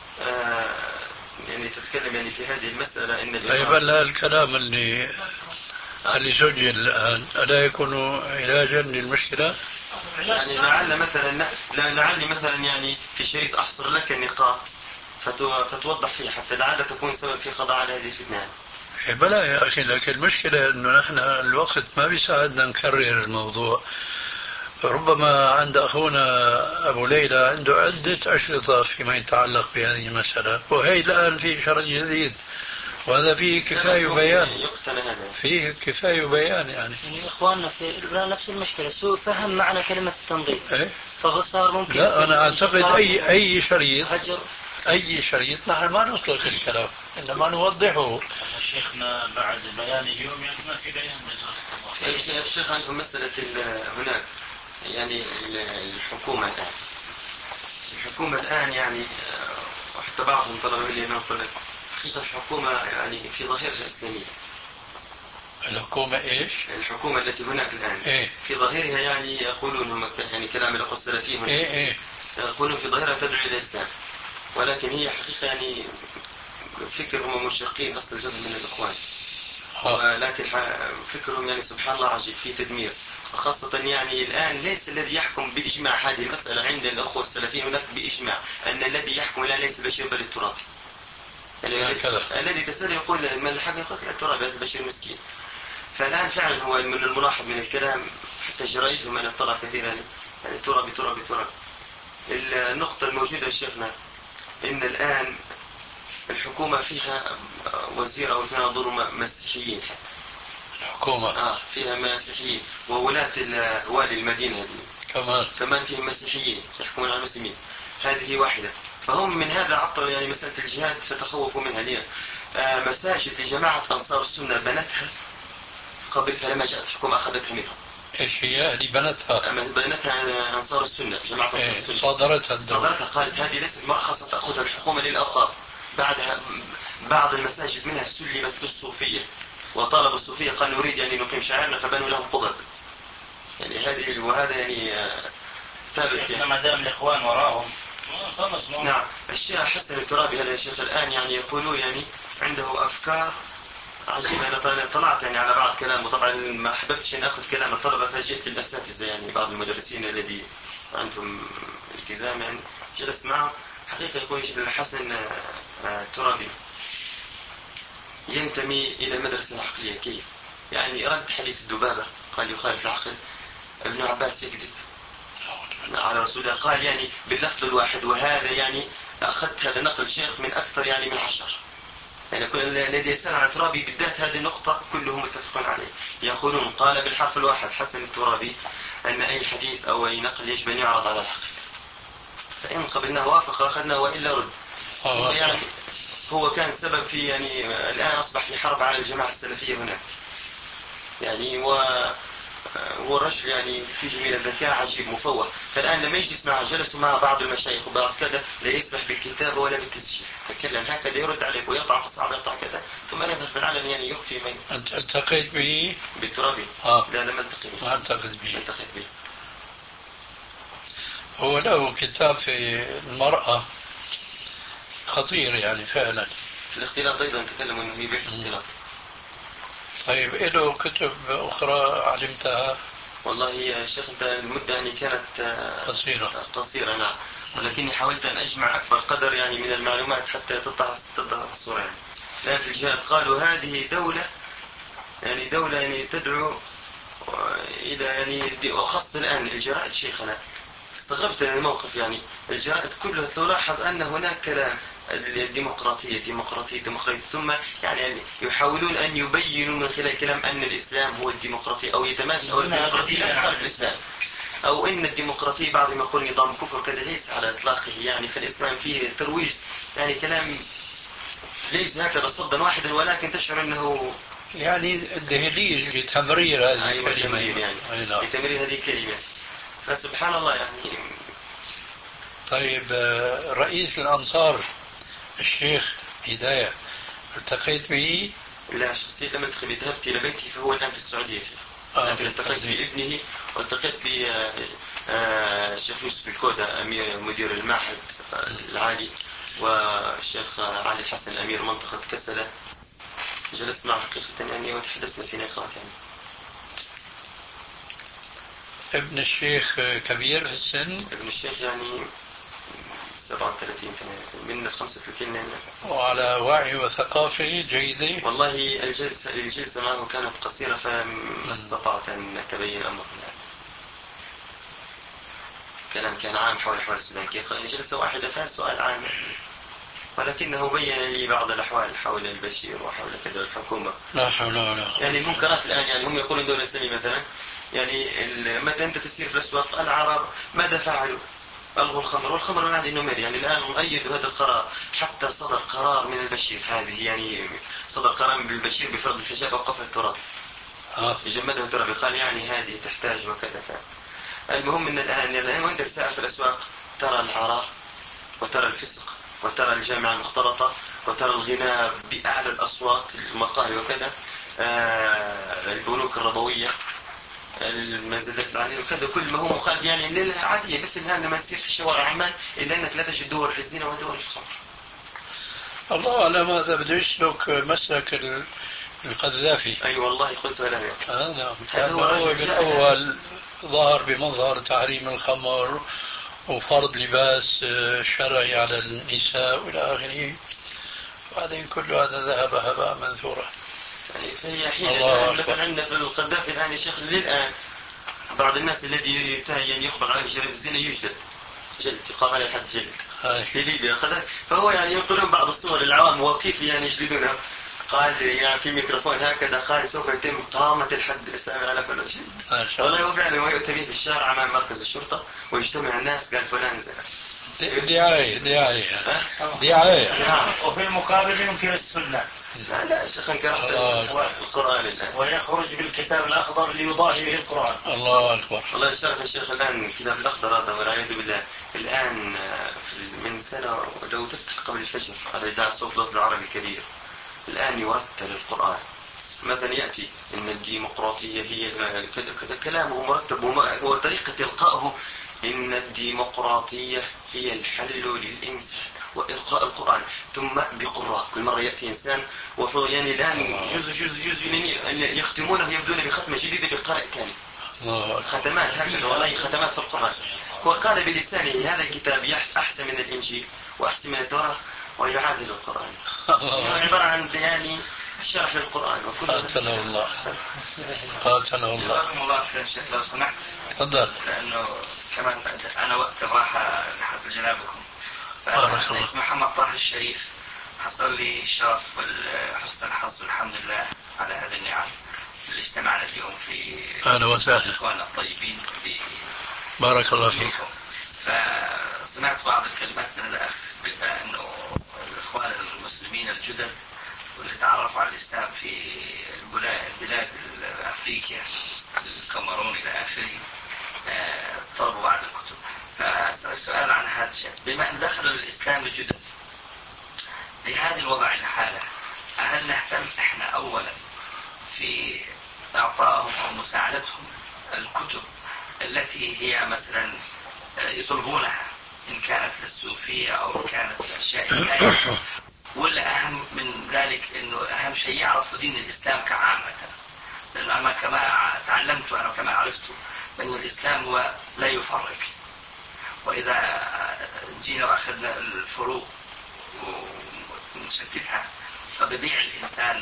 يعني تتكلم يعني في هذه المسألة إن طيب لا الكلام اللي سجل الآن ألا يكون علاجا للمشكلة؟ يعني لعل مثلا لعلي مثلا يعني في شريط أحصر لك النقاط فتوضح فيه حتى لعل تكون سبب في قضاء على هذه الفتنة. بلا يا أخي لكن المشكلة أنه نحن الوقت ما بيساعدنا نكرر الموضوع. ربما عند أخونا أبو ليلى عنده عدة أشرطة فيما يتعلق بهذه المسألة وهي الآن في شرط جديد وهذا فيه كفاية بيان فيه كفاية بيان يعني إخواننا في نفس المشكلة سوء فهم معنى كلمة التنظيم إيه؟ فصار ممكن لا أنا أعتقد أي شريط هجر أي شريط نحن ما نطلق الكلام إنما نوضحه. شيخنا بعد بيان اليوم يعني ما في بيان يا شيخ عندهم مسألة هناك يعني الحكومة الآن يعني وحتى بعضهم طلبوا لي أن أقول لك حقيقة الحكومة يعني في ظاهرها إسلامية. الحكومة إيش؟ الحكومة التي هناك الآن إيه؟ في ظاهرها يعني يقولون يعني كلام الأخوة السلفيين إيه؟ يقولون في ظاهرها تدعو إلى الإسلام ولكن هي حقيقة يعني فكر هم مشرقين أصل الجبهة من الإخوان ولكن فكرهم يعني سبحان الله عجيب في تدمير خاصة يعني الآن ليس الذي يحكم بإجماع هذه المسألة عند الأخوة السلفيين هناك بإجماع أن الذي يحكم الآن ليس بشير بل الترابي يعني الذي تسأل يقول من الحق يقول الترابي هذا بشير مسكين. فالآن فعلا هو من الملاحظ من الكلام حتى جرائدهم أنا اطلع كثيرا يعني ترابي. النقطة الموجودة يا شيخنا إن الآن الحكومة فيها وزير أو اثنين أظن مسيحيين الحكومة فيها مسيحيين وولاة والي المدينة هذه كمان فيهم مسيحيين يحكمون على المسلمين. هذه واحدة فهم من هذا عطلوا يعني مسألة الجهاد فتخوفوا منها اليوم. مساجد لجماعة أنصار السنة بنتها قبل فلما جاءت الحكومة أخذتها منهم. إيش هي اللي بنتها؟ بنتها أنصار السنة جماعة أنصار السنة صادرتها قالت هذه ليست مرخصة تأخذها الحكومة للأوقاف. بعدها بعض المساجد منها سلمت للصوفية وطالب الصوفية قال نريد أن نقيم شعائرنا فبنوا لهم قبب يعني هذه وهذا يعني ثابت يعني. ما دام الإخوان وراهم خلص. نعم. الشيخ حسن الترابي هذا يا شيخ الآن يعني يقولون يعني عنده أفكار عجيبة. أنا طلعت يعني على بعض كلامه، طبعا ما حببتش أن أخذ كلام الطلبة فجئت للأساتذة يعني بعض المدرسين الذي عندهم التزام يعني جلست معهم. حقيقة يقول الحسن الترابي ينتمي إلى المدرسة العقلية. كيف؟ يعني رد حديث الذبابة قال يخالف العقل، ابن عباس يكذب على رسول الله قال يعني باللفظ الواحد. وهذا يعني أخذت هذا نقل شيخ من أكثر يعني من 10 يعني كل الذي يسأل عن الترابي بالذات هذه النقطة كلهم متفقون عليه. يقولون قال بالحرف الواحد حسن الترابي أن أي حديث أو أي نقل يجب أن يعرض على العقل، فإن قبلناه وافق أخذنا وإلا رد. يعني هو كان سبب في يعني الآن أصبح في حرب على الجماعة السلفية هناك يعني. هو الرجل يعني فيه من الذكاء عجيب مفوه. فالآن لما يجلس معه جلسوا مع بعض المشايخ وبعض كذا لا يسمح بالكتابة ولا بالتسجيل، تكلم هكذا يرد عليك ويقطع في الصعب يقطع كذا ثم يظهر في العلن يعني يخفي من. أنت التقيت به؟ بالترابي؟ لا لم التقي به. ما التقيت به. التقيت به. هو له كتاب في المرأة خطير يعني فعلا. في الاختلاط أيضا تكلموا أنه يبيع الاختلاط. طيب له كتب أخرى علمتها؟ والله يا شيخ أنت المدة يعني كانت قصيرة نعم، ولكني حاولت أن أجمع أكبر قدر يعني من المعلومات حتى تتضح الصورة يعني. لأن في الجهاد قالوا هذه دولة يعني تدعو إلى يعني وخاصة الآن الجرائد شيخنا استغربت من الموقف يعني. الجرائد كلها تلاحظ أن هناك كلام الديمقراطية ثم يعني يحاولون أن يبينوا من خلال كلام أن الإسلام هو الديمقراطية أو يتماشى أو الديمقراطية لا تخالف الإسلام أو إن الديمقراطية بعضهم يقول نظام كفر كذا ليس على إطلاقه يعني. فالإسلام فيه ترويج يعني كلام ليس هكذا صدا واحدا ولكن تشعر أنه يعني الدهليز لتمرير هذه الكلمة يعني لتمرير هذه الكلمة. فسبحان الله يعني. طيب رئيس الأنصار الشيخ هداية التقيت به؟ لا شخصيا لم أدخل. ذهبت إلى بيته فهو الآن في السعودية لكن التقيت بابنه والتقيت بالشيخ يوسف الكودة أمير مدير المعهد العالي والشيخ علي الحسن أمير منطقة كسلة. جلست معه حقيقة يعني وتحدثنا في نقاط يعني. ابن الشيخ كبير في السن؟ ابن الشيخ يعني 37 من 35 يعني. وعلى وعي وثقافة جيدة؟ والله الجلسة معه كانت قصيرة فما استطعت أن أتبين أمره يعني. كلام كان عام حول السودان كيف جلسة واحدة فيها سؤال عام ولكنه بين لي بعض الأحوال حول البشير وحول كذا الحكومة. لا حول ولا قوة. يعني المنكرات الآن يعني هم يقولون دولة إسلامية مثلا يعني متى أنت تسير في الأسواق العرب ماذا فعلوا؟ ألغوا الخمر والخمر من عهد النميري يعني. الآن مؤيدوا هذا القرار حتى صدر قرار من البشير. هذه يعني صدر قرار من البشير بفرض الحجاب وقف التراب. جمده التراب قال يعني هذه تحتاج وكذا. المهم أن الآن وأنت تسافر في الأسواق ترى العراء وترى الفسق وترى الجامعة المختلطة وترى الغناء بأعلى الأصوات المقاهي وكذا البنوك الربوية المزادات العالية وكذا كل ما هو مخالف يعني للعادية مثل هذا لما يصير في شوارع عمان إلا أنك لا تجد دور الزنا ودور الخمر. الله أعلم هذا بده يسلك مسلك القذافي. أي والله قلت له نعم. هذا هو بالأول ظهر بمظهر تحريم الخمر وفرض لباس شرعي على النساء وإلى آخره بعدين كل هذا ذهب هباء منثورا. يعني حين مثلا عندنا في القذافي الآن يا شيخ للآن بعض الناس الذي يعني يخبر عليه جريمة الزنا يجلد يقام عليه الحد جلد في ليبيا فهو يعني ينقلون بعض الصور للعوام وكيف يعني يجلدونها. قال يعني في ميكروفون هكذا قال سوف يتم قامة الحد الإسلامي على كل شيء. والله هو فعلا ويؤتى به في الشارع أمام مركز الشرطة ويجتمع الناس قال فلان زنا. دعاية. وفي المقابل ينكر السنة. لا شيخ انكرت القرآن الآن ويخرج بالكتاب الأخضر ليضاهي به القرآن. الله أكبر. الله يشرف الشيخ. الآن الكتاب الأخضر هذا والعياذ بالله الآن من سنة لو تفتح قبل الفجر على إذاعة صوت الوطن العربي الكبير الآن يرتل القرآن مثلا يأتي إن الديمقراطية هي كذا كلامه مرتب وطريقة إلقائه إن الديمقراطية هي الحل للإنسان وإلقاء القرآن ثم بقراء. كل مرة يأتي إنسان يعني الآن جزء يعني يختمونه يبدون بختمة جديدة بقارئ كامل ختمات هكذا والله ختمات في القرآن. وقال بلسانه هذا الكتاب أحسن من الإنجيل وأحسن من التوراة ويعادل القرآن. عبارة عن يعني شرح للقرآن وكل قاتله الله قاتله الله. جزاكم الله خير شيخ لو سمحت. تفضل. لأنه كمان أنا وقت الراحة لحد جنابكم. فأنا اسمي محمد طاهر الشريف. حصل لي الشرف وحسن الحظ والحمد لله على هذا النعم اللي اجتمعنا اليوم في أهلا وسهلا الإخوان الطيبين. بارك الله فيكم. فسمعت بعض الكلمات من الأخ بأنه الإخوان المسلمين الجدد واللي تعرفوا على الإسلام في البلاد أفريقيا الكاميرون إلى آخره طلبوا بعض الكتب. فأسأل سؤال عن هذا الشيء. بما أن دخلوا الإسلام الجدد بهذا الوضع الحالة هل نهتم إحنا أولا في إعطائهم أو مساعدتهم الكتب التي هي مثلا يطلبونها إن كانت للصوفية أو كانت أشياء ثانية، ولا أهم من ذلك إنه أهم شيء يعرفوا دين الإسلام كعامة؟ لأنه أنا كما تعلمت وأنا كما عرفت أن الإسلام هو لا يفرق، وإذا جينا وأخذنا الفروق ونشتتها فبيضيع الإنسان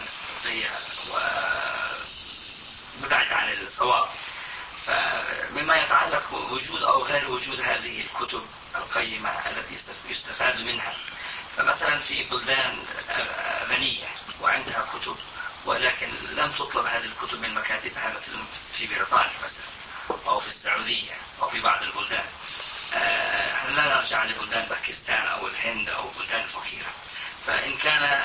وبعد عن الصواب. فمما يتعلق وجود أو غير وجود هذه الكتب القيمة التي يستفاد منها، فمثلا في بلدان غنية وعندها كتب ولكن لم تطلب هذه الكتب من مكاتبها مثل في بريطانيا مثلا أو في السعودية أو في بعض البلدان. لا نرجع لبلدان باكستان أو الهند أو بلدان الفقيرة. فإن كان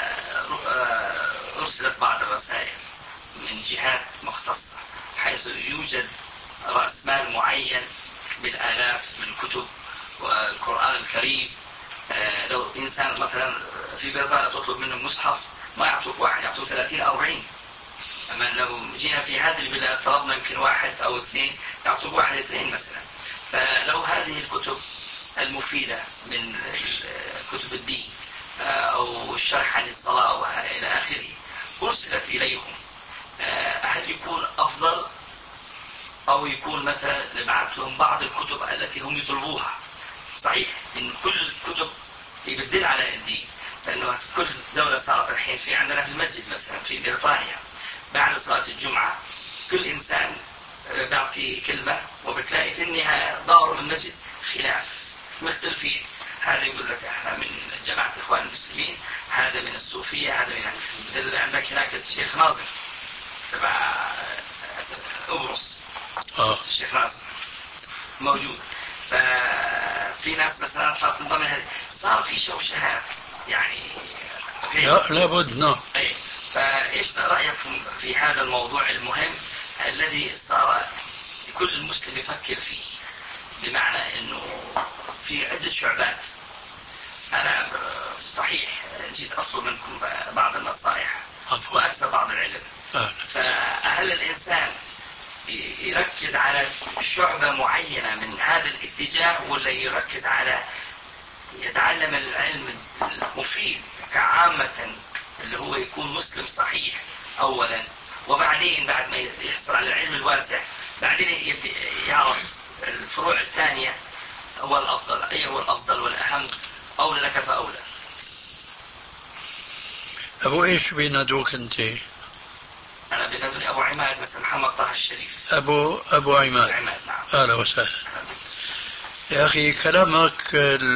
أرسلت بعض الرسائل من جهات مختصة حيث يوجد رأس مال معين بالآلاف من الكتب والقرآن الكريم، لو إنسان مثلا في بريطانيا تطلب منه مصحف ما يعطوك واحد، يعطوك 30-40. أما لو جينا في هذه البلاد طلبنا يمكن واحد أو اثنين يعطوك 1-2 مثلا. فلو هذه الكتب المفيدة من كتب الدين أو الشرح عن الصلاة وإلى آخره أرسلت إليهم، هل يكون أفضل أو يكون مثلا نبعث لهم بعض الكتب التي هم يطلبوها؟ صحيح إن كل الكتب بتدل على الدين، لأنه في كل دولة صارت الحين في عندنا في المسجد مثلا في بريطانيا بعد صلاة الجمعة كل إنسان بيعطي كلمة وبتلاقي في النهاية ظهروا من المسجد خلاف مختلفين. هذا يقول لك احنا من جماعة اخوان المسلمين، هذا من الصوفية، هذا من مثل عندك هناك الشيخ ناظم تبع أبرص الشيخ ناظم موجود. ففي ناس مثلا صارت تنضم هذه، صار في شوشهات يعني لابد. نعم. فايش رأيكم في هذا الموضوع المهم الذي صار كل مسلم يفكر فيه؟ بمعنى انه في عدة شعبات. انا صحيح جيت اطلب منكم بعض النصائح واكسب بعض العلم. فهل الانسان يركز على شعبة معينة من هذا الاتجاه ولا يركز على يتعلم العلم المفيد كعامة اللي هو يكون مسلم صحيح أولا، وبعدين بعد ما يحصل على العلم الواسع بعدين يعرف الفروع الثانية هو الأفضل؟ أي هو الأفضل والأهم؟ أولى لك فأولى. أبو إيش بينادوك أنت؟ أنا بينادوني أبو عماد مثلا، محمد طه الشريف. أبو عماد. نعم. أهلا وسهلا. يا أخي كلامك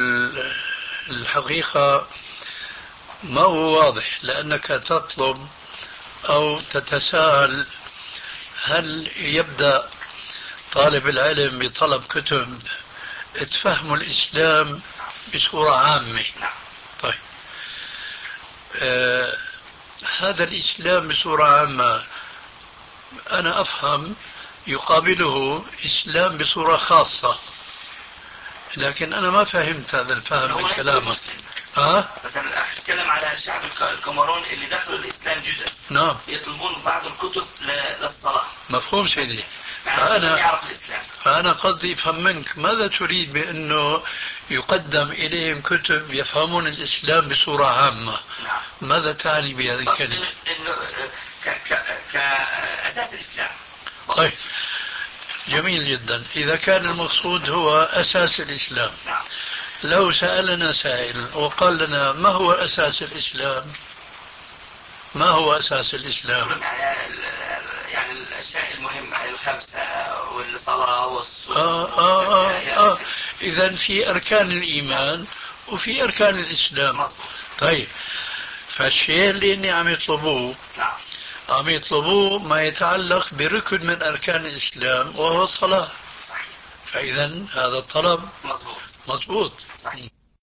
الحقيقة ما هو واضح، لأنك تطلب أو تتساءل هل يبدأ طالب العلم بطلب كتب تفهم الإسلام بصورة عامة. طيب هذا الإسلام بصورة عامة أنا أفهم يقابله إسلام بصورة خاصة، لكن أنا ما فهمت هذا الفهم من كلامك. مثلا الأخ تكلم بتكلم على شعب الكاميرون اللي دخلوا الإسلام جدد. نعم. يطلبون بعض الكتب للصلاة. مفهوم سيدي. فأنا يعرف الإسلام. فأنا قصدي أفهم منك ماذا تريد بأنه يقدم إليهم كتب يفهمون الإسلام بصورة عامة. نعم. ماذا تعني بهذه الكلمة؟ إنه كأساس الإسلام. طيب جميل جدا. إذا كان المقصود هو أساس الإسلام. نعم. لو سألنا سائل وقال لنا ما هو أساس الإسلام؟ ما هو أساس الإسلام؟ يعني الأشياء المهمة الخمسة والصلاة والصوم. إذا في أركان الإيمان وفي أركان الإسلام. مظبوط. طيب فالشيء اللي عم يطلبوه. نعم. عم يطلبوه ما يتعلق بركن من أركان الإسلام وهو الصلاة. صحيح. فإذا هذا الطلب مظبوط. مضبوط. صحيح.